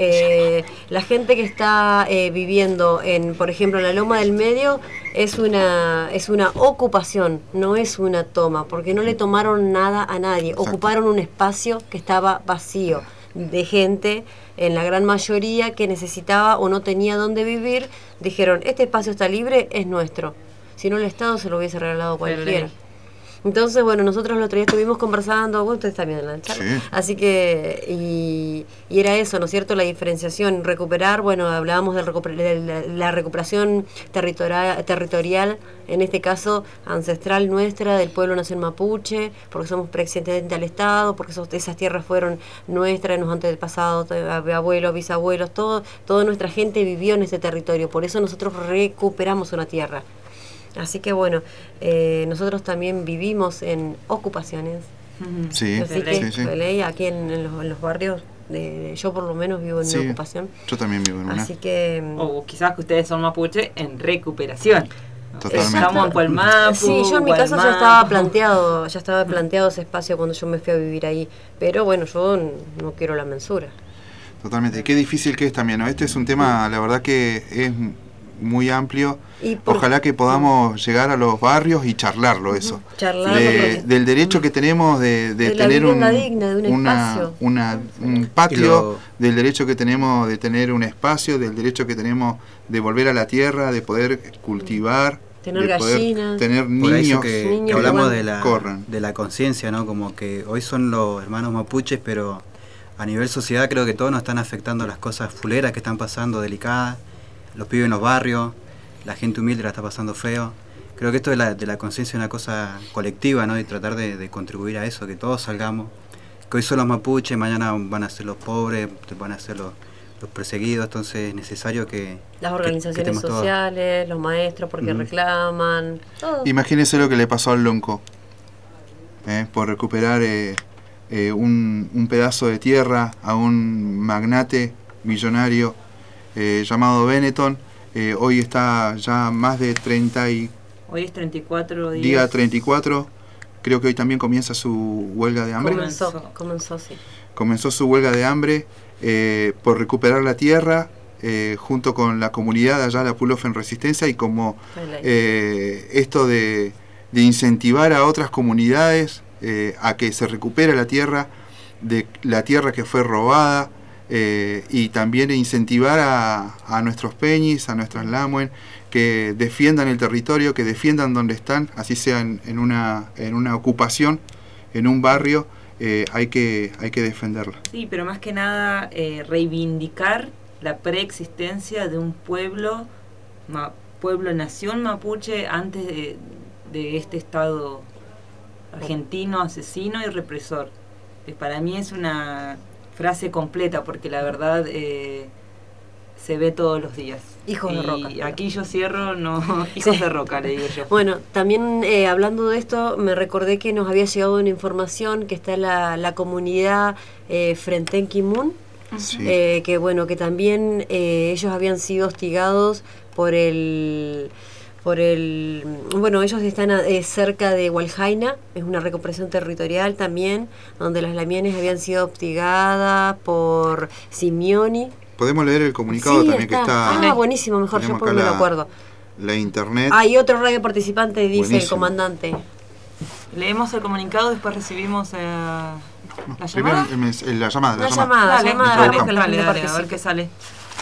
Eh, la gente que está eh, viviendo en, por ejemplo, en la Loma del Medio es una es una ocupación, no es una toma, porque no le tomaron nada a nadie. Exacto. Ocuparon un espacio que estaba vacío de gente, en la gran mayoría que necesitaba o no tenía dónde vivir. Dijeron, este espacio está libre, es nuestro. Si no, el Estado se lo hubiese regalado a cualquiera. Entonces, bueno, nosotros el otro día estuvimos conversando, bueno, ustedes también en la charla, sí. Así que, y, y era eso, ¿no es cierto?, la diferenciación, recuperar, bueno, hablábamos de, recuper de la, la recuperación territorial, territorial, en este caso ancestral nuestra, del pueblo nación mapuche, porque somos preexistentes al Estado, porque esos, esas tierras fueron nuestras, en los antepasados, abuelos, bisabuelos, todo, toda nuestra gente vivió en ese territorio, por eso nosotros recuperamos una tierra. Así que bueno, eh, nosotros también vivimos en ocupaciones. Sí, Así sí, que, sí. Ley, aquí en, en, los, en los barrios, de, yo por lo menos vivo en sí, una ocupación. Yo también vivo en una. Así que... O quizás que ustedes son mapuche en recuperación. Totalmente. Estamos en Puelmapu. Sí, yo en mi caso ya estaba planteado, ya estaba planteado ese espacio cuando yo me fui a vivir ahí. Pero bueno, yo no quiero la mensura. Totalmente. Qué difícil que es también, ¿no? Este es un tema, la verdad que es muy amplio. Y por, ojalá que podamos llegar a los barrios y charlarlo eso. Charlarlo de, del derecho que tenemos de, de, de tener un, digna, de un, una, una, un patio, lo, del derecho que tenemos de tener un espacio, del derecho que tenemos de volver a la tierra, de poder cultivar, tener de gallinas, poder tener niños. Por eso que, niños que hablamos de la, corran. de la conciencia, ¿no? Como que hoy son los hermanos mapuches, pero a nivel sociedad creo que todos nos están afectando las cosas fuleras que están pasando, delicadas. Los pibes en los barrios, la gente humilde la está pasando feo. Creo que esto de la, de la conciencia es una cosa colectiva, ¿no? Y tratar de, de contribuir a eso, que todos salgamos. Que hoy son los mapuches, mañana van a ser los pobres, van a ser los, los perseguidos, entonces es necesario que... Las organizaciones que, que sociales, todos. Los maestros porque uh-huh. reclaman, todo. Imagínese lo que le pasó al Lonco, ¿eh? por recuperar eh, eh, un, un pedazo de tierra a un magnate millonario, Eh, llamado Benetton. Eh, hoy está ya más de treinta y... Hoy es treinta y cuatro días. Día treinta y cuatro. Creo que hoy también comienza su huelga de hambre. Comenzó, comenzó, sí. Comenzó su huelga de hambre eh, por recuperar la tierra eh, junto con la comunidad allá, la Pull Off en Resistencia, y como eh, esto de, de incentivar a otras comunidades eh, a que se recupere la tierra, de la tierra que fue robada. Eh, y también incentivar a, a nuestros peñis, a nuestras lamuen, que defiendan el territorio, que defiendan donde están, así sea en, en, una, en una ocupación, en un barrio, eh, hay que hay que defenderla. Sí, pero más que nada eh, reivindicar la preexistencia de un pueblo, ma, pueblo nación mapuche antes de, de este Estado argentino, asesino y represor. Eh, para mí es una frase completa, porque la verdad eh, se ve todos los días. Hijos y de Roca. Aquí yo cierro, no, hijos Sí. de Roca, le digo yo. Bueno, también eh, hablando de esto, me recordé que nos había llegado una información que está en la, la comunidad eh, Frentén Kimun, Sí. eh, que bueno, que también eh, ellos habían sido hostigados por el... por el bueno, ellos están a, eh, cerca de Hualjaina, es una recuperación territorial también, donde las lamienes habían sido hostigadas por Simeoni. Podemos leer el comunicado Sí, también que está. Ah, buenísimo, mejor, yo tenemos porque acá no me la- acuerdo. La internet. Hay otro radio participante, dice el Buenísimo. comandante. Leemos el comunicado, después recibimos eh, la Primero llamada. el mens- el- la llamada. La La llamada, Dale, llamada, dale, busca la dale, gente dale, a ver participe. qué sale.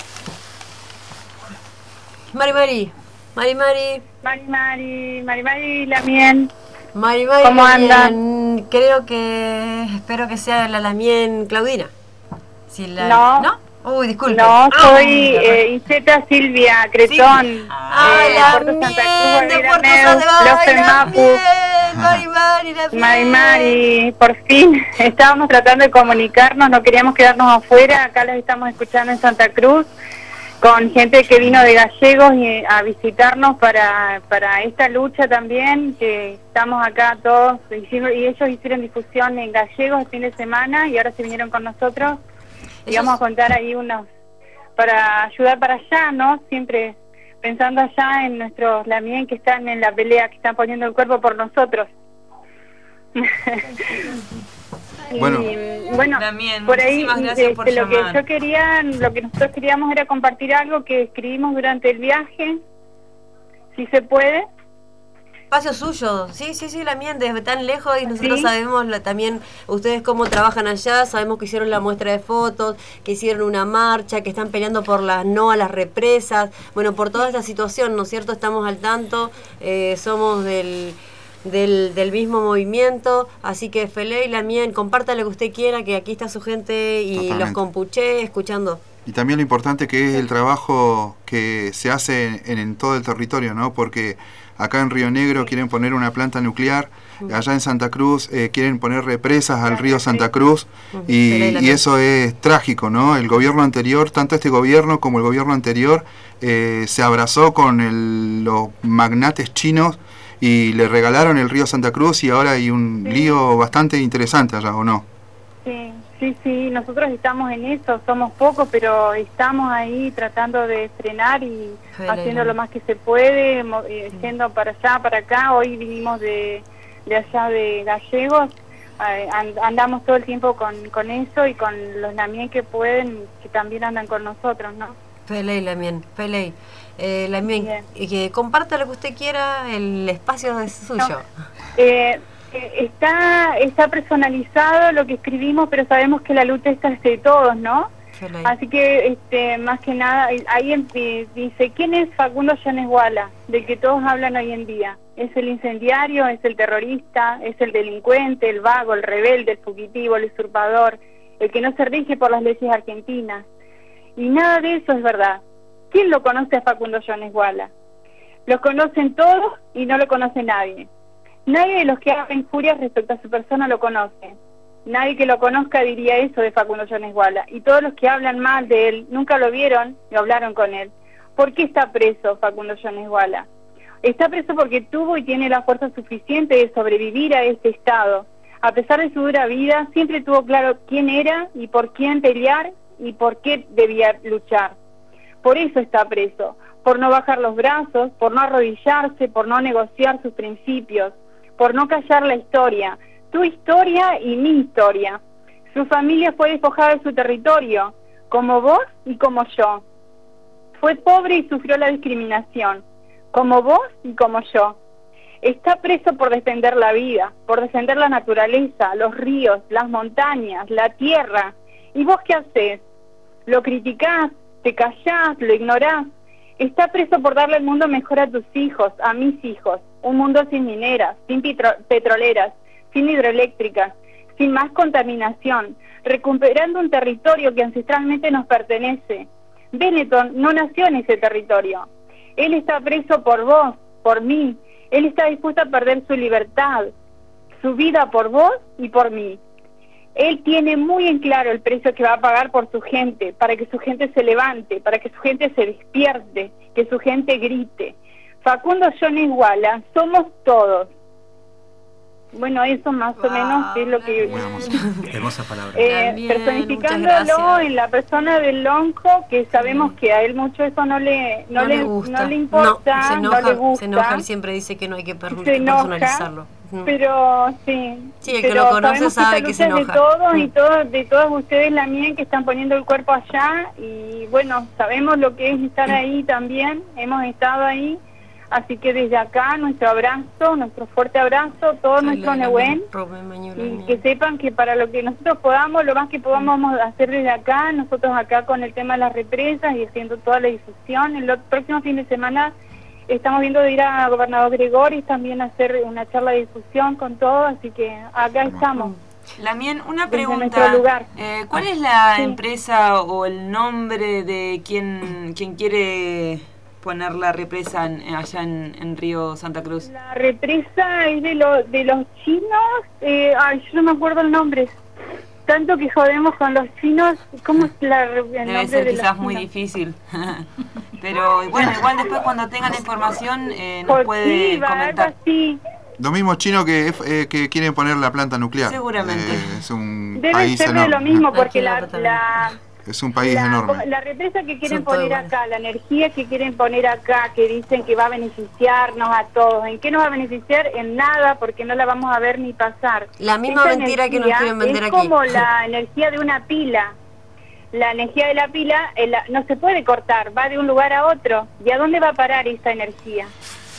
Mari Mari, Mari Mari, Mari Mari, Mari Mari Lamien. Mari Mari. ¿Cómo Lamien. andan? Creo que, espero que sea la Lamien Claudina. Si la, No. ¿No? Uy, disculpe. No, Ah, soy perdón. eh, Iseta Silvia Cretón. Ah, eh, la Puerto Santa Cruz, Lamien de Guavirá, Puerto Neu, Santa Los Cruz. Mapu. Mari Mari, Lamien. Mari Mari, por fin estábamos tratando de comunicarnos, no queríamos quedarnos afuera, acá los estamos escuchando en Santa Cruz, con gente que vino de Gallegos y, a visitarnos para, para esta lucha también, que estamos acá todos, hicimos, y ellos hicieron difusión en Gallegos el fin de semana y ahora se vinieron con nosotros y Ellos- vamos a contar ahí unos, para ayudar para allá, ¿no? Siempre pensando allá en nuestros lamien que están en la pelea, que están poniendo el cuerpo por nosotros. Y, Bueno. bueno, Lamien, por ahí muchísimas gracias por este, lo que llamar. yo quería, lo que nosotros queríamos era compartir algo que escribimos durante el viaje, si se puede. Espacio suyo, sí, sí, sí, Lamien, desde tan lejos y nosotros Sí. sabemos la- también ustedes cómo trabajan allá, sabemos que hicieron la muestra de fotos, que hicieron una marcha, que están peleando por las no a las represas, bueno, por toda esta situación, ¿no es cierto? Estamos al tanto, eh, somos del, del, del mismo movimiento, así que Fele y Lamien, comparta lo que usted quiera, que aquí está su gente y Totalmente. los compuché escuchando. Y también lo importante que es el trabajo que se hace en, en todo el territorio, ¿no? Porque acá en Río Negro quieren poner una planta nuclear, allá en Santa Cruz eh, quieren poner represas al río Santa Cruz y, y eso es trágico, ¿no? El gobierno anterior, tanto este gobierno como el gobierno anterior, eh, se abrazó con el- los magnates chinos y le regalaron el río Santa Cruz y ahora hay un lío bastante interesante allá, ¿o no? Sí, sí, sí, nosotros estamos en eso, somos pocos, pero estamos ahí tratando de frenar y Ojalá, haciendo ¿no? lo más que se puede, mo- eh, yendo para allá, para acá. Hoy vinimos de, de allá de Gallegos, eh, and- andamos todo el tiempo con, con eso y con los lamien que pueden, que también andan con nosotros, ¿no? Peley, Lamien, Peley. Eh, Lamien, Bien. y que comparta lo que usted quiera, el espacio es suyo. Eh, eh, está está personalizado lo que escribimos, pero sabemos que la lucha está de todos, ¿no? Peley. Así que, este, más que nada, eh, ahí empie- dice, ¿quién es Facundo Yanesguala? Del que todos hablan hoy en día. ¿Es el incendiario? ¿Es el terrorista? ¿Es el delincuente? ¿El vago? ¿El rebelde? ¿El fugitivo? ¿El usurpador? ¿El que no se rige por las leyes argentinas? Y nada de eso es verdad. ¿Quién lo conoce a Facundo Yanesguala? Lo conocen todos y no lo conoce nadie. Nadie de los que hablan injurias respecto a su persona lo conoce. Nadie que lo conozca diría eso de Facundo Yanesguala. Y todos los que hablan mal de él nunca lo vieron y hablaron con él. ¿Por qué está preso Facundo Yanesguala? Está preso porque tuvo y tiene la fuerza suficiente de sobrevivir a este estado. A pesar de su dura vida, siempre tuvo claro quién era y por quién pelear y por qué debía luchar. Por eso está preso, por no bajar los brazos, por no arrodillarse, por no negociar sus principios, por no callar la historia, tu historia y mi historia. Su familia fue despojada de su territorio, como vos y como yo. Fue pobre y sufrió la discriminación, como vos y como yo. Está preso por defender la vida, por defender la naturaleza, los ríos, las montañas, la tierra. ¿Y vos qué hacés? ¿Lo criticás? ¿Te callás? ¿Lo ignorás? Está preso por darle el mundo mejor a tus hijos, a mis hijos. Un mundo sin mineras, sin petro- petroleras, sin hidroeléctricas, sin más contaminación, recuperando un territorio que ancestralmente nos pertenece. Benetton no nació en ese territorio. Él está preso por vos, por mí. Él está dispuesto a perder su libertad, su vida por vos y por mí. Él tiene muy en claro el precio que va a pagar por su gente, para que su gente se levante, para que su gente se despierte, que su gente grite. Facundo Jones Walla, somos todos. Bueno, eso más wow, o menos es lo que... Hermosa palabra. Eh, También, personificándolo en la persona del lonco, que sabemos sí. que a él mucho eso no le no, no, le, gusta. no le importa, no, se enoja, no le gusta. Se enoja, él siempre dice que no hay que per personalizarlo. Enoja, pero sí. Sí, el que lo conoce sabe que, que se enoja. De todos y todos, de todos ustedes, la mía, que están poniendo el cuerpo allá, y bueno, sabemos lo que es estar ahí también, hemos estado ahí. Así que desde acá, nuestro abrazo, nuestro fuerte abrazo, todo nuestro Nehuen, y que sepan que para lo que nosotros podamos, lo más que podamos hacer desde acá, nosotros acá con el tema de las represas y haciendo toda la difusión. El próximo fin de semana estamos viendo de ir a Gobernador Gregori también a hacer una charla de difusión con todo, así que acá estamos. Lamien, una pregunta, lugar. Eh, ¿cuál es la sí. empresa o el nombre de quien, quien quiere poner la represa en, allá en, en Río Santa Cruz? La represa es de, lo, de los chinos, eh, ay, yo no me acuerdo el nombre, tanto que jodemos con los chinos. ¿Cómo es la, el Debe nombre ser de quizás muy difícil, pero bueno, igual después cuando tengan la información eh, nos Por puede sí, comentar. Sí. Lo mismo chino que eh, que quieren poner la planta nuclear. Seguramente. Eh, es un Debe país ser enorme. de lo mismo, porque la... la Es un país la, enorme. La represa que quieren poner acá, la energía que quieren poner acá, que dicen que va a beneficiarnos a todos, ¿en qué nos va a beneficiar? En nada, porque no la vamos a ver ni pasar. La misma Esta mentira que nos quieren vender es aquí. Es como la energía de una pila. La energía de la pila el, no se puede cortar, va de un lugar a otro. ¿Y a dónde va a parar esa energía?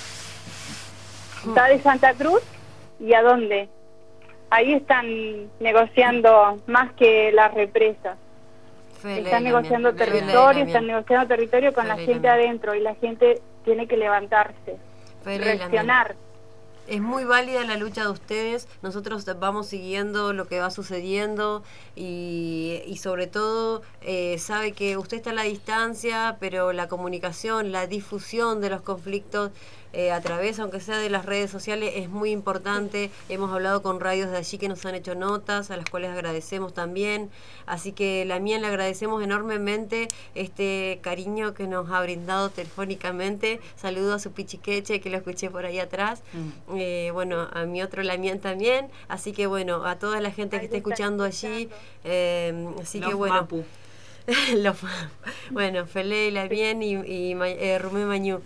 ¿Está de Santa Cruz? ¿Y a dónde? Ahí están negociando más que las represas. Fele, están negociando Fele, territorio, Fele, están negociando territorio con Fele, la gente adentro, y la gente tiene que levantarse, Fele, reaccionar. Es muy válida la lucha de ustedes, nosotros vamos siguiendo lo que va sucediendo y, y sobre todo eh, sabe que usted está a la distancia, pero la comunicación, la difusión de los conflictos eh, a través, aunque sea de las redes sociales, es muy importante. Hemos hablado con radios de allí que nos han hecho notas, a las cuales agradecemos también. Así que la mía le agradecemos enormemente este cariño que nos ha brindado telefónicamente. Saludo a su pichiqueche, que lo escuché por ahí atrás. Mm. Eh, bueno, a mi otro Lamien también. Así que bueno, a toda la gente que está escuchando allí. Eh, así Los que bueno. Mapu. Los, bueno, Fele, Lamien y, y eh, Rumé Mañú.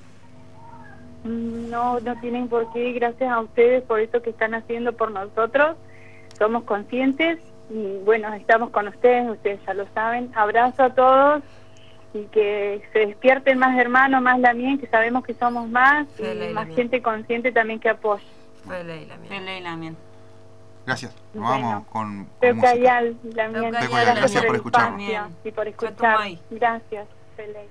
No, no tienen por qué. Gracias a ustedes por eso que están haciendo por nosotros. Somos conscientes y bueno, estamos con ustedes, ustedes ya lo saben. Abrazo a todos y que se despierten más hermanos, más Lamien, que sabemos que somos más, Fele y más Lamien. Gente consciente también que apoya. Fele y Lamien. Fele y Lamien. Gracias. Nos bueno, vamos con, con música. Lamien. Gracias, gracias por escucharnos. Y por escuchar. Gracias, Fele.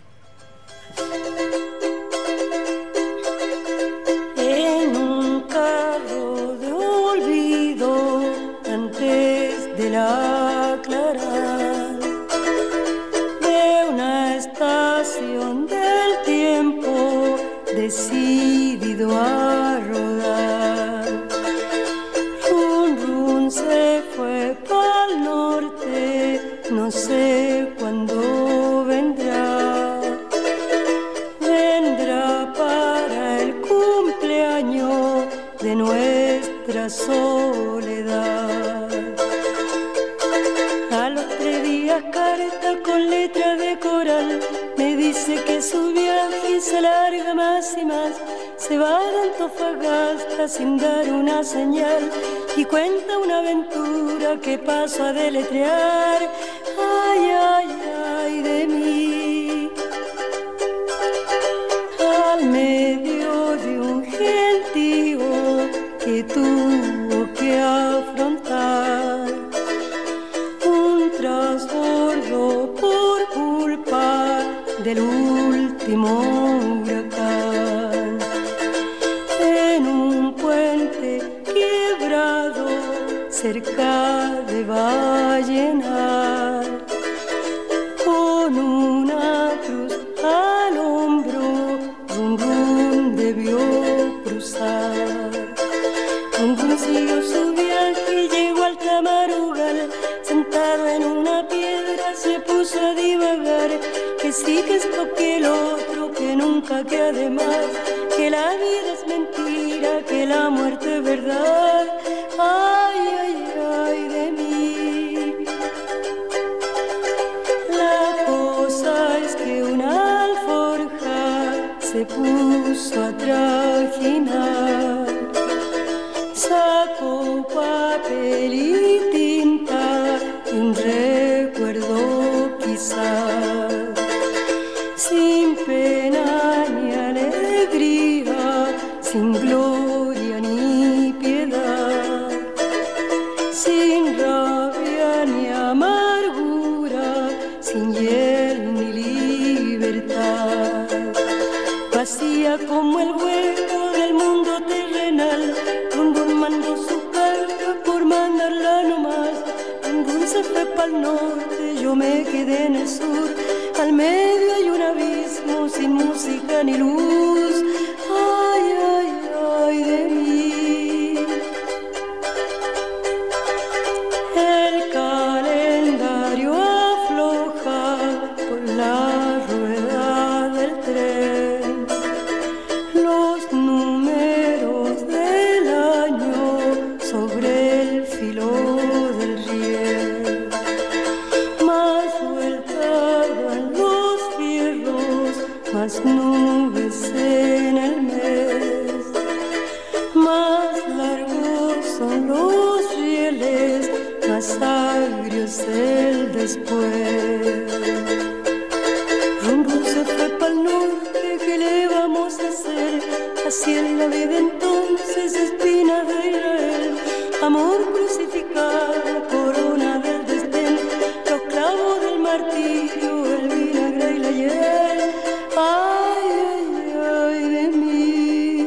En un carro de olvido antes de la aclarar de una estación del tiempo decidido a rodar, run run se fue pa'l norte, no sé cuándo vendrá. Vendrá para el cumpleaños de nuestra soledad. A los tres días carta con letra de coral me dice que su viaje se alarga más y más. Se va de Antofagasta sin dar una señal y cuenta una aventura que paso a deletrear. Ay, ay, ay de mí. Al medio de un gentío que tuvo que afrontar un trasbordo por culpa del último huracán. En un puente quebrado cerca de Vallenar, con una cruz al hombro, rum rum debió cruzar. Rum rum siguió su viaje y llegó al Tamarugal, sentado en una piedra se puso a divagar, que sí, que esto, que el otro, que nunca, que además, que la vida es mentira, que la muerte es verdad. Ay, ay, ay de mí. La cosa es que una alforja se puso a trajinar, sacó papel y tinta y un recuerdo quizás, sin pena ni alegría, sin gloria ni piedad, sin rabia ni amargura, sin hiel ni libertad, vacía como el hueco del mundo terrenal. Rum rum mandó su carga por mandarla nomás, rum rum se fue pa'l norte, yo me quedé en el sur, al medio hay un abismo sin música ni luz. Ay, ay, ay de mí. El calendario afloja por la rueda del tren, los números del año sobre el filo del riel, más vuelta dan los fierros, más nubes en el mes, más largos son los rieles, más agrio es el después. Rum rum se fue pa'l norte, ¿qué le vamos a hacer? Así es la vida entonces, espina de Israel, amor crucificado, corona del desdén, los clavos del martirio, el vinagre y la hiel. Ay, ay, ay de mí.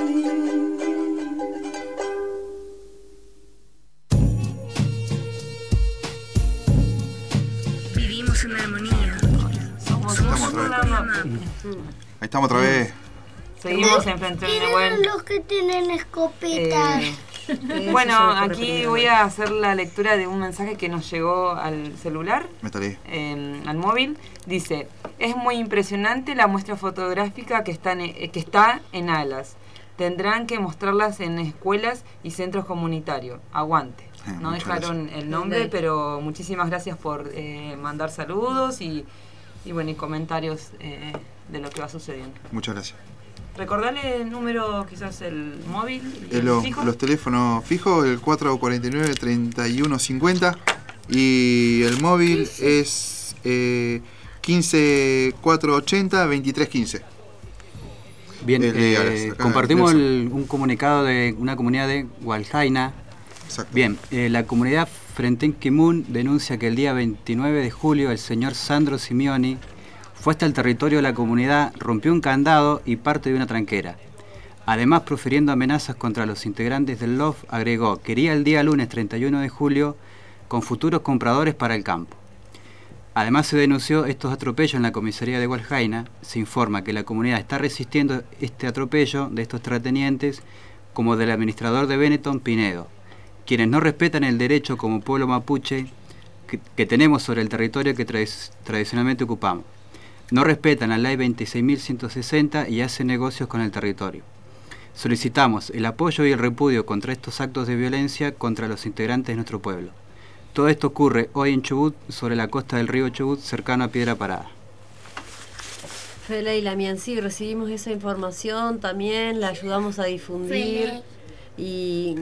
Vivimos en armonía. Somos Estamos otra vez. Ahí estamos otra vez. Seguimos en Frente al Nehuen. Los que tienen escopetas. Eh, bueno, aquí voy a hacer la lectura de un mensaje que nos llegó al celular, eh, al móvil. Dice: es muy impresionante la muestra fotográfica que está, en, eh, que está en Alas. Tendrán que mostrarlas en escuelas y centros comunitarios. Aguante. Eh, no dejaron gracias. el nombre, pero muchísimas gracias por eh, mandar saludos y, y, bueno, y comentarios eh, de lo que va sucediendo. Muchas gracias. Recordale el número, quizás el móvil y Eh, el lo- fijo. los teléfonos fijos, el cuatro cuatro nueve, treinta y uno cincuenta, y el móvil es eh, quince cuatrocientos ochenta, veintitrés quince. Bien, El de eh, Alas, acá, compartimos Nelson. el- un comunicado de una comunidad de Hualjaina. Bien, eh, la comunidad Frenten Kimun denuncia que el día veintinueve de julio el señor Sandro Simeoni fue hasta el territorio de la comunidad, rompió un candado y parte de una tranquera. Además, profiriendo amenazas contra los integrantes del L O F, agregó: quería el día lunes treinta y uno de julio con futuros compradores para el campo. Además, se denunció estos atropellos en la comisaría de Hualjaina. Se informa que la comunidad está resistiendo este atropello de estos terratenientes, como del administrador de Benetton, Pinedo, quienes no respetan el derecho como pueblo mapuche que, que tenemos sobre el territorio que tradi- tradicionalmente ocupamos. No respetan la ley veintiséis mil ciento sesenta y hacen negocios con el territorio. Solicitamos el apoyo y el repudio contra estos actos de violencia contra los integrantes de nuestro pueblo. Todo esto ocurre hoy en Chubut, sobre la costa del río Chubut, cercano a Piedra Parada. Fele y Lamián, sí, recibimos esa información también, la ayudamos a difundir. Fele. Y,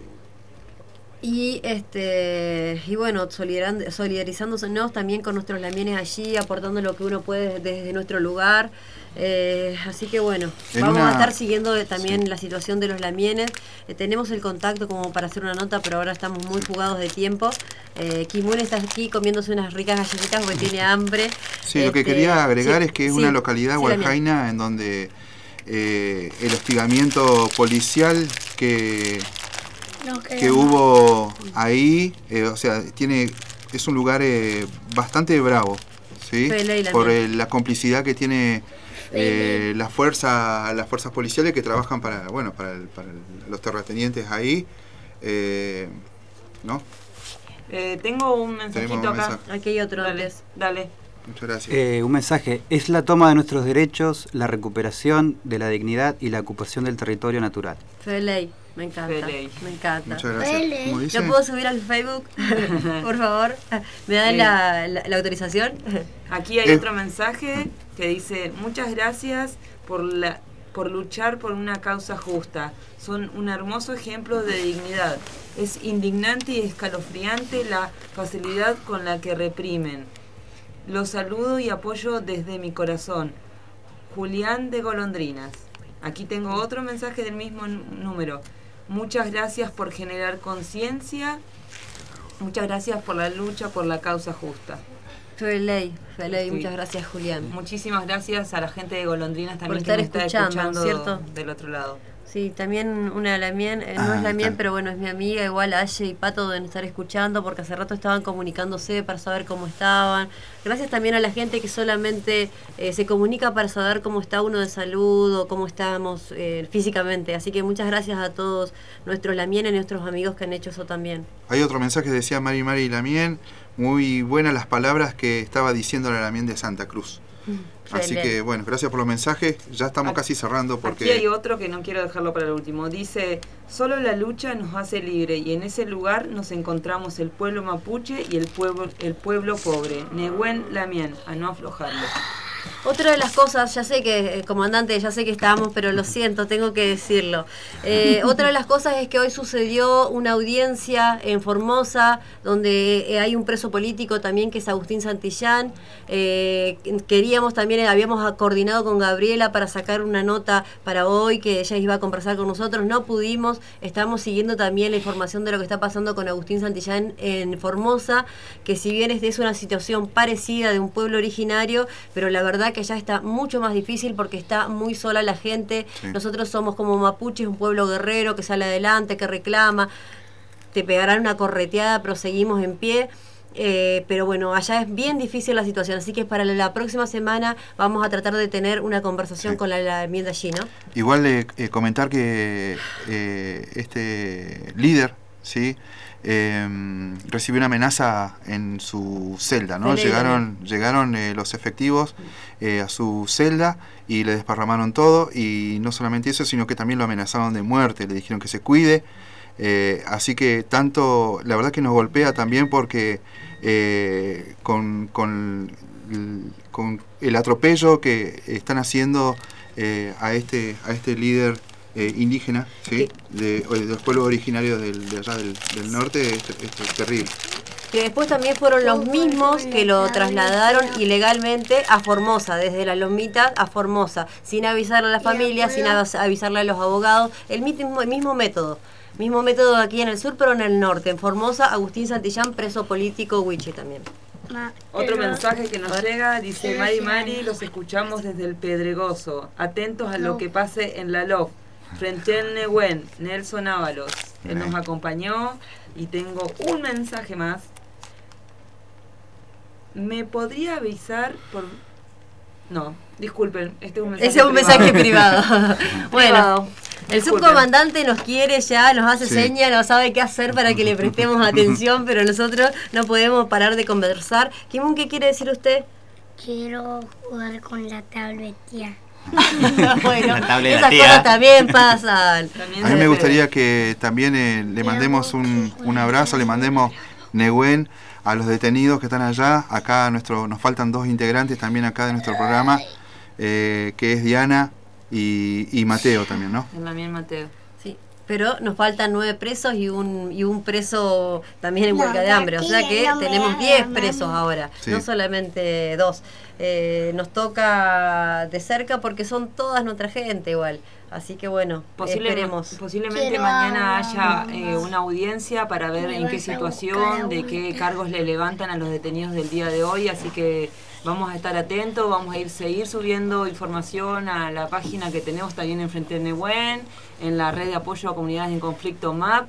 y este y bueno, solidaran- solidarizándonos también con nuestros lamienes allí, aportando lo que uno puede desde nuestro lugar. Eh, así que bueno, En vamos una- a estar siguiendo también la situación de los lamienes. Eh, tenemos el contacto como para hacer una nota, pero ahora estamos muy jugados de tiempo. Eh, Kimun está aquí comiéndose unas ricas galletitas porque tiene hambre. Sí, lo que Este, quería agregar sí, es que es sí, una localidad, sí, Damián. Hualjaina, en donde eh, el hostigamiento policial que No que hubo ahí, eh, o sea, tiene es un lugar eh, bastante bravo, ¿sí? Por eh, la complicidad que tiene eh, la fuerza, las fuerzas policiales que trabajan para, bueno, para, el, para el, los terratenientes ahí, eh, ¿no? Eh, tengo un mensajito un acá. mensaje. Aquí hay otro. Dale, dale. Muchas gracias. Eh, un mensaje, es la toma de nuestros derechos, la recuperación de la dignidad y la ocupación del territorio natural. Feley, me encanta. Feley. Me encanta. Muchas gracias. ¿Lo puedo subir al Facebook? Por favor. ¿Me dan la, la, la autorización? Aquí hay eh. otro mensaje que dice, muchas gracias por la por luchar por una causa justa. Son un hermoso ejemplo de dignidad. Es indignante y escalofriante la facilidad con la que reprimen. Los saludo y apoyo desde mi corazón. Julián de Golondrinas. Aquí tengo otro mensaje del mismo número. Muchas gracias por generar conciencia. Muchas gracias por la lucha por la causa justa. Feley, Feley, sí. Muchas gracias, Julián. Muchísimas gracias a la gente de Golondrinas también por estar que me escuchando, está escuchando ¿cierto? Del otro lado. Sí, también una de la mía, eh, no ah, es la mía, está. pero bueno, es mi amiga, igual Aye y Pato deben estar escuchando porque hace rato estaban comunicándose para saber cómo estaban. Gracias también a la gente que solamente eh, se comunica para saber cómo está uno de salud o cómo estamos eh, físicamente. Así que muchas gracias a todos nuestros Lamien y nuestros amigos que han hecho eso también. Hay otro mensaje que decía Mari Mari Lamien, muy buenas las palabras que estaba diciendo la Lamien de Santa Cruz. Así que bueno, gracias por los mensajes. Ya estamos aquí, casi cerrando porque... Aquí hay otro que no quiero dejarlo para el último. Dice, solo la lucha nos hace libre y en ese lugar nos encontramos el pueblo mapuche y el pueblo, el pueblo pobre. Nehuen Lamien, a no aflojarlo. Otra de las cosas, ya sé que, eh, comandante, ya sé que estábamos, pero lo siento, tengo que decirlo. Eh, otra de las cosas es que hoy sucedió una audiencia en Formosa, donde eh, hay un preso político también, que es Agustín Santillán. Eh, queríamos también, habíamos coordinado con Gabriela para sacar una nota para hoy, que ella iba a conversar con nosotros, no pudimos. Estamos siguiendo también la información de lo que está pasando con Agustín Santillán en Formosa, que si bien es una situación parecida de un pueblo originario, pero la verdad que ya está mucho más difícil porque está muy sola la gente. Sí. Nosotros somos como mapuches, un pueblo guerrero que sale adelante, que reclama. Te pegarán una correteada, pero seguimos en pie. Eh, pero bueno, allá es bien difícil la situación, así que para la próxima semana vamos a tratar de tener una conversación sí. con la, la enmienda allí, ¿no? Igual eh, eh, comentar que eh, este líder, ¿sí? Eh, recibió una amenaza en su celda, ¿no? Pelea, llegaron ¿no? llegaron eh, los efectivos eh, a su celda y le desparramaron todo, y no solamente eso, sino que también lo amenazaron de muerte, le dijeron que se cuide. Eh, así que tanto, la verdad que nos golpea también porque eh, con, con, con el atropello que están haciendo eh, a este a este líder eh, indígena, ¿sí? de, de los pueblos originarios del, de allá del, del norte, es, es, es terrible. Que después también fueron los mismos que lo trasladaron ilegalmente a Formosa, desde las Lomitas a Formosa, sin avisarle a la familia, sin avisarle a los abogados, el mismo, el mismo método. Mismo método aquí en el sur, pero en el norte. En Formosa, Agustín Santillán, preso político huiche también. Ma, Otro mensaje que nos llega, dice Mari Mari, los escuchamos desde el Pedregoso. Atentos a no. lo que pase en la L O F. Frente al Nehuen, Nelson Ábalos. Él nos acompañó y tengo un mensaje más. ¿Me podría avisar por...? No, disculpen, este es un mensaje Ese es un privado. mensaje privado. Bueno, privado. El subcomandante nos quiere ya, nos hace sí. señas, no sabe qué hacer para que le prestemos atención, pero nosotros no podemos parar de conversar. Kimun, ¿qué quiere decir usted? Quiero jugar con la tabletía. Bueno, esas cosas también pasan. A mí me gustaría que también eh, le mandemos un, un abrazo, le mandemos Nehuen a los detenidos que están allá. Acá nuestro, nos faltan dos integrantes también acá de nuestro programa, eh, que es Diana y, y Mateo también, ¿no? También Mateo. Sí, pero nos faltan nueve presos y un y un preso también en huelga de hambre, o sea que tenemos diez presos ahora, sí. no solamente dos. Eh, nos toca de cerca porque son todas nuestra gente igual. Así que bueno, Posible, esperemos. Posiblemente Quiero mañana haya eh, una audiencia para ver en qué situación, de qué cargos le levantan a los detenidos del día de hoy. Así que vamos a estar atentos, vamos a ir seguir subiendo información a la página que tenemos también en Frente al Nehuen, en la red de apoyo a comunidades en conflicto M A P.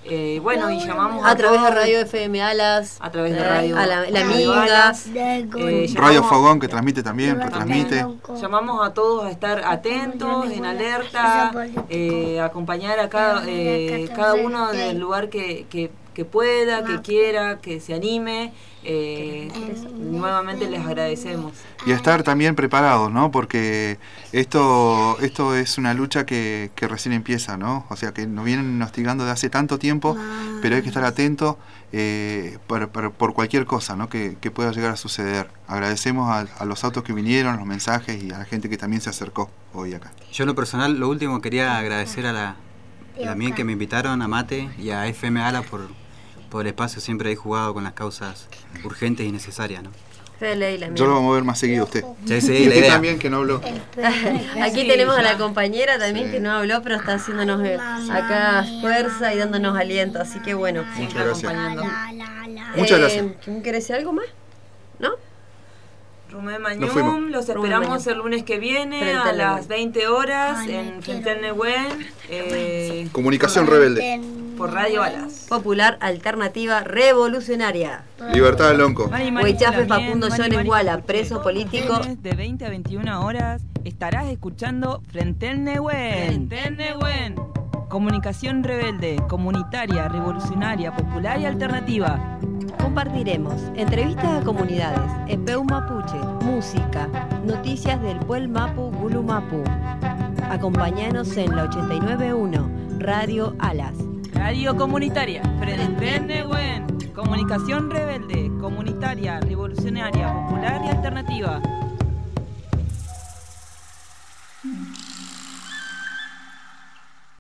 Eh, bueno, y llamamos a, a través de todos- Radio F M Alas, a través de eh, radio, a la, la Radio Amiga, Alas, eh, Radio llamamos- Fogón, que transmite también, retransmite. Llamamos a todos a estar atentos, en alerta, eh, acompañar a cada, eh, cada uno del lugar que, que, que pueda, que quiera, que se anime. Eh, nuevamente les agradecemos. Y estar también preparados, ¿no? Porque esto esto es una lucha que, que recién empieza, ¿no? O sea, que nos vienen hostigando de hace tanto tiempo, pero hay que estar atento eh, por, por, por cualquier cosa, ¿no? Que, que pueda llegar a suceder. Agradecemos a, a los autos que vinieron, los mensajes y a la gente que también se acercó hoy acá. Yo en lo personal, lo último, quería agradecer a la también que me invitaron, a Mate y a F M Ala por, por el espacio. Siempre he jugado con las causas urgentes y necesarias, ¿no? Yo lo voy a mover más seguido a usted. Sí, sí, y la usted idea. también, que no habló. Aquí Sí, tenemos a ya. la compañera también Sí. que no habló, pero está haciéndonos eh, acá fuerza y dándonos aliento. Así que bueno. Muchas gracias. Acompañando. Muchas gracias. ¿Quién quiere decir algo más? ¿No? Rumé Nos fuimos. Mañum, los Rumé esperamos Mañum. el lunes que viene Frente a al las Nehuen. veinte horas en Frente al Nehuen, eh, Comunicación rebelde. por Radio Alas. Popular, alternativa, revolucionaria. Libertad al Lonco. Mari Mari Huichafe Pulamién, Facundo Mari Jones Mari Guala, Puche. preso Todos político. los viernes de veinte a veintiuna horas estarás escuchando Frente al Nehuen. Frente al Nehuen. Comunicación rebelde, comunitaria, revolucionaria, popular y alternativa. Compartiremos entrevistas a comunidades, Epeu Mapuche, música, noticias del Puel Mapu Gulu Mapu. Acompáñanos en la ochenta y nueve punto uno, Radio Alas. Radio comunitaria, Frente al Nehuen. Comunicación rebelde, comunitaria, revolucionaria, popular y alternativa.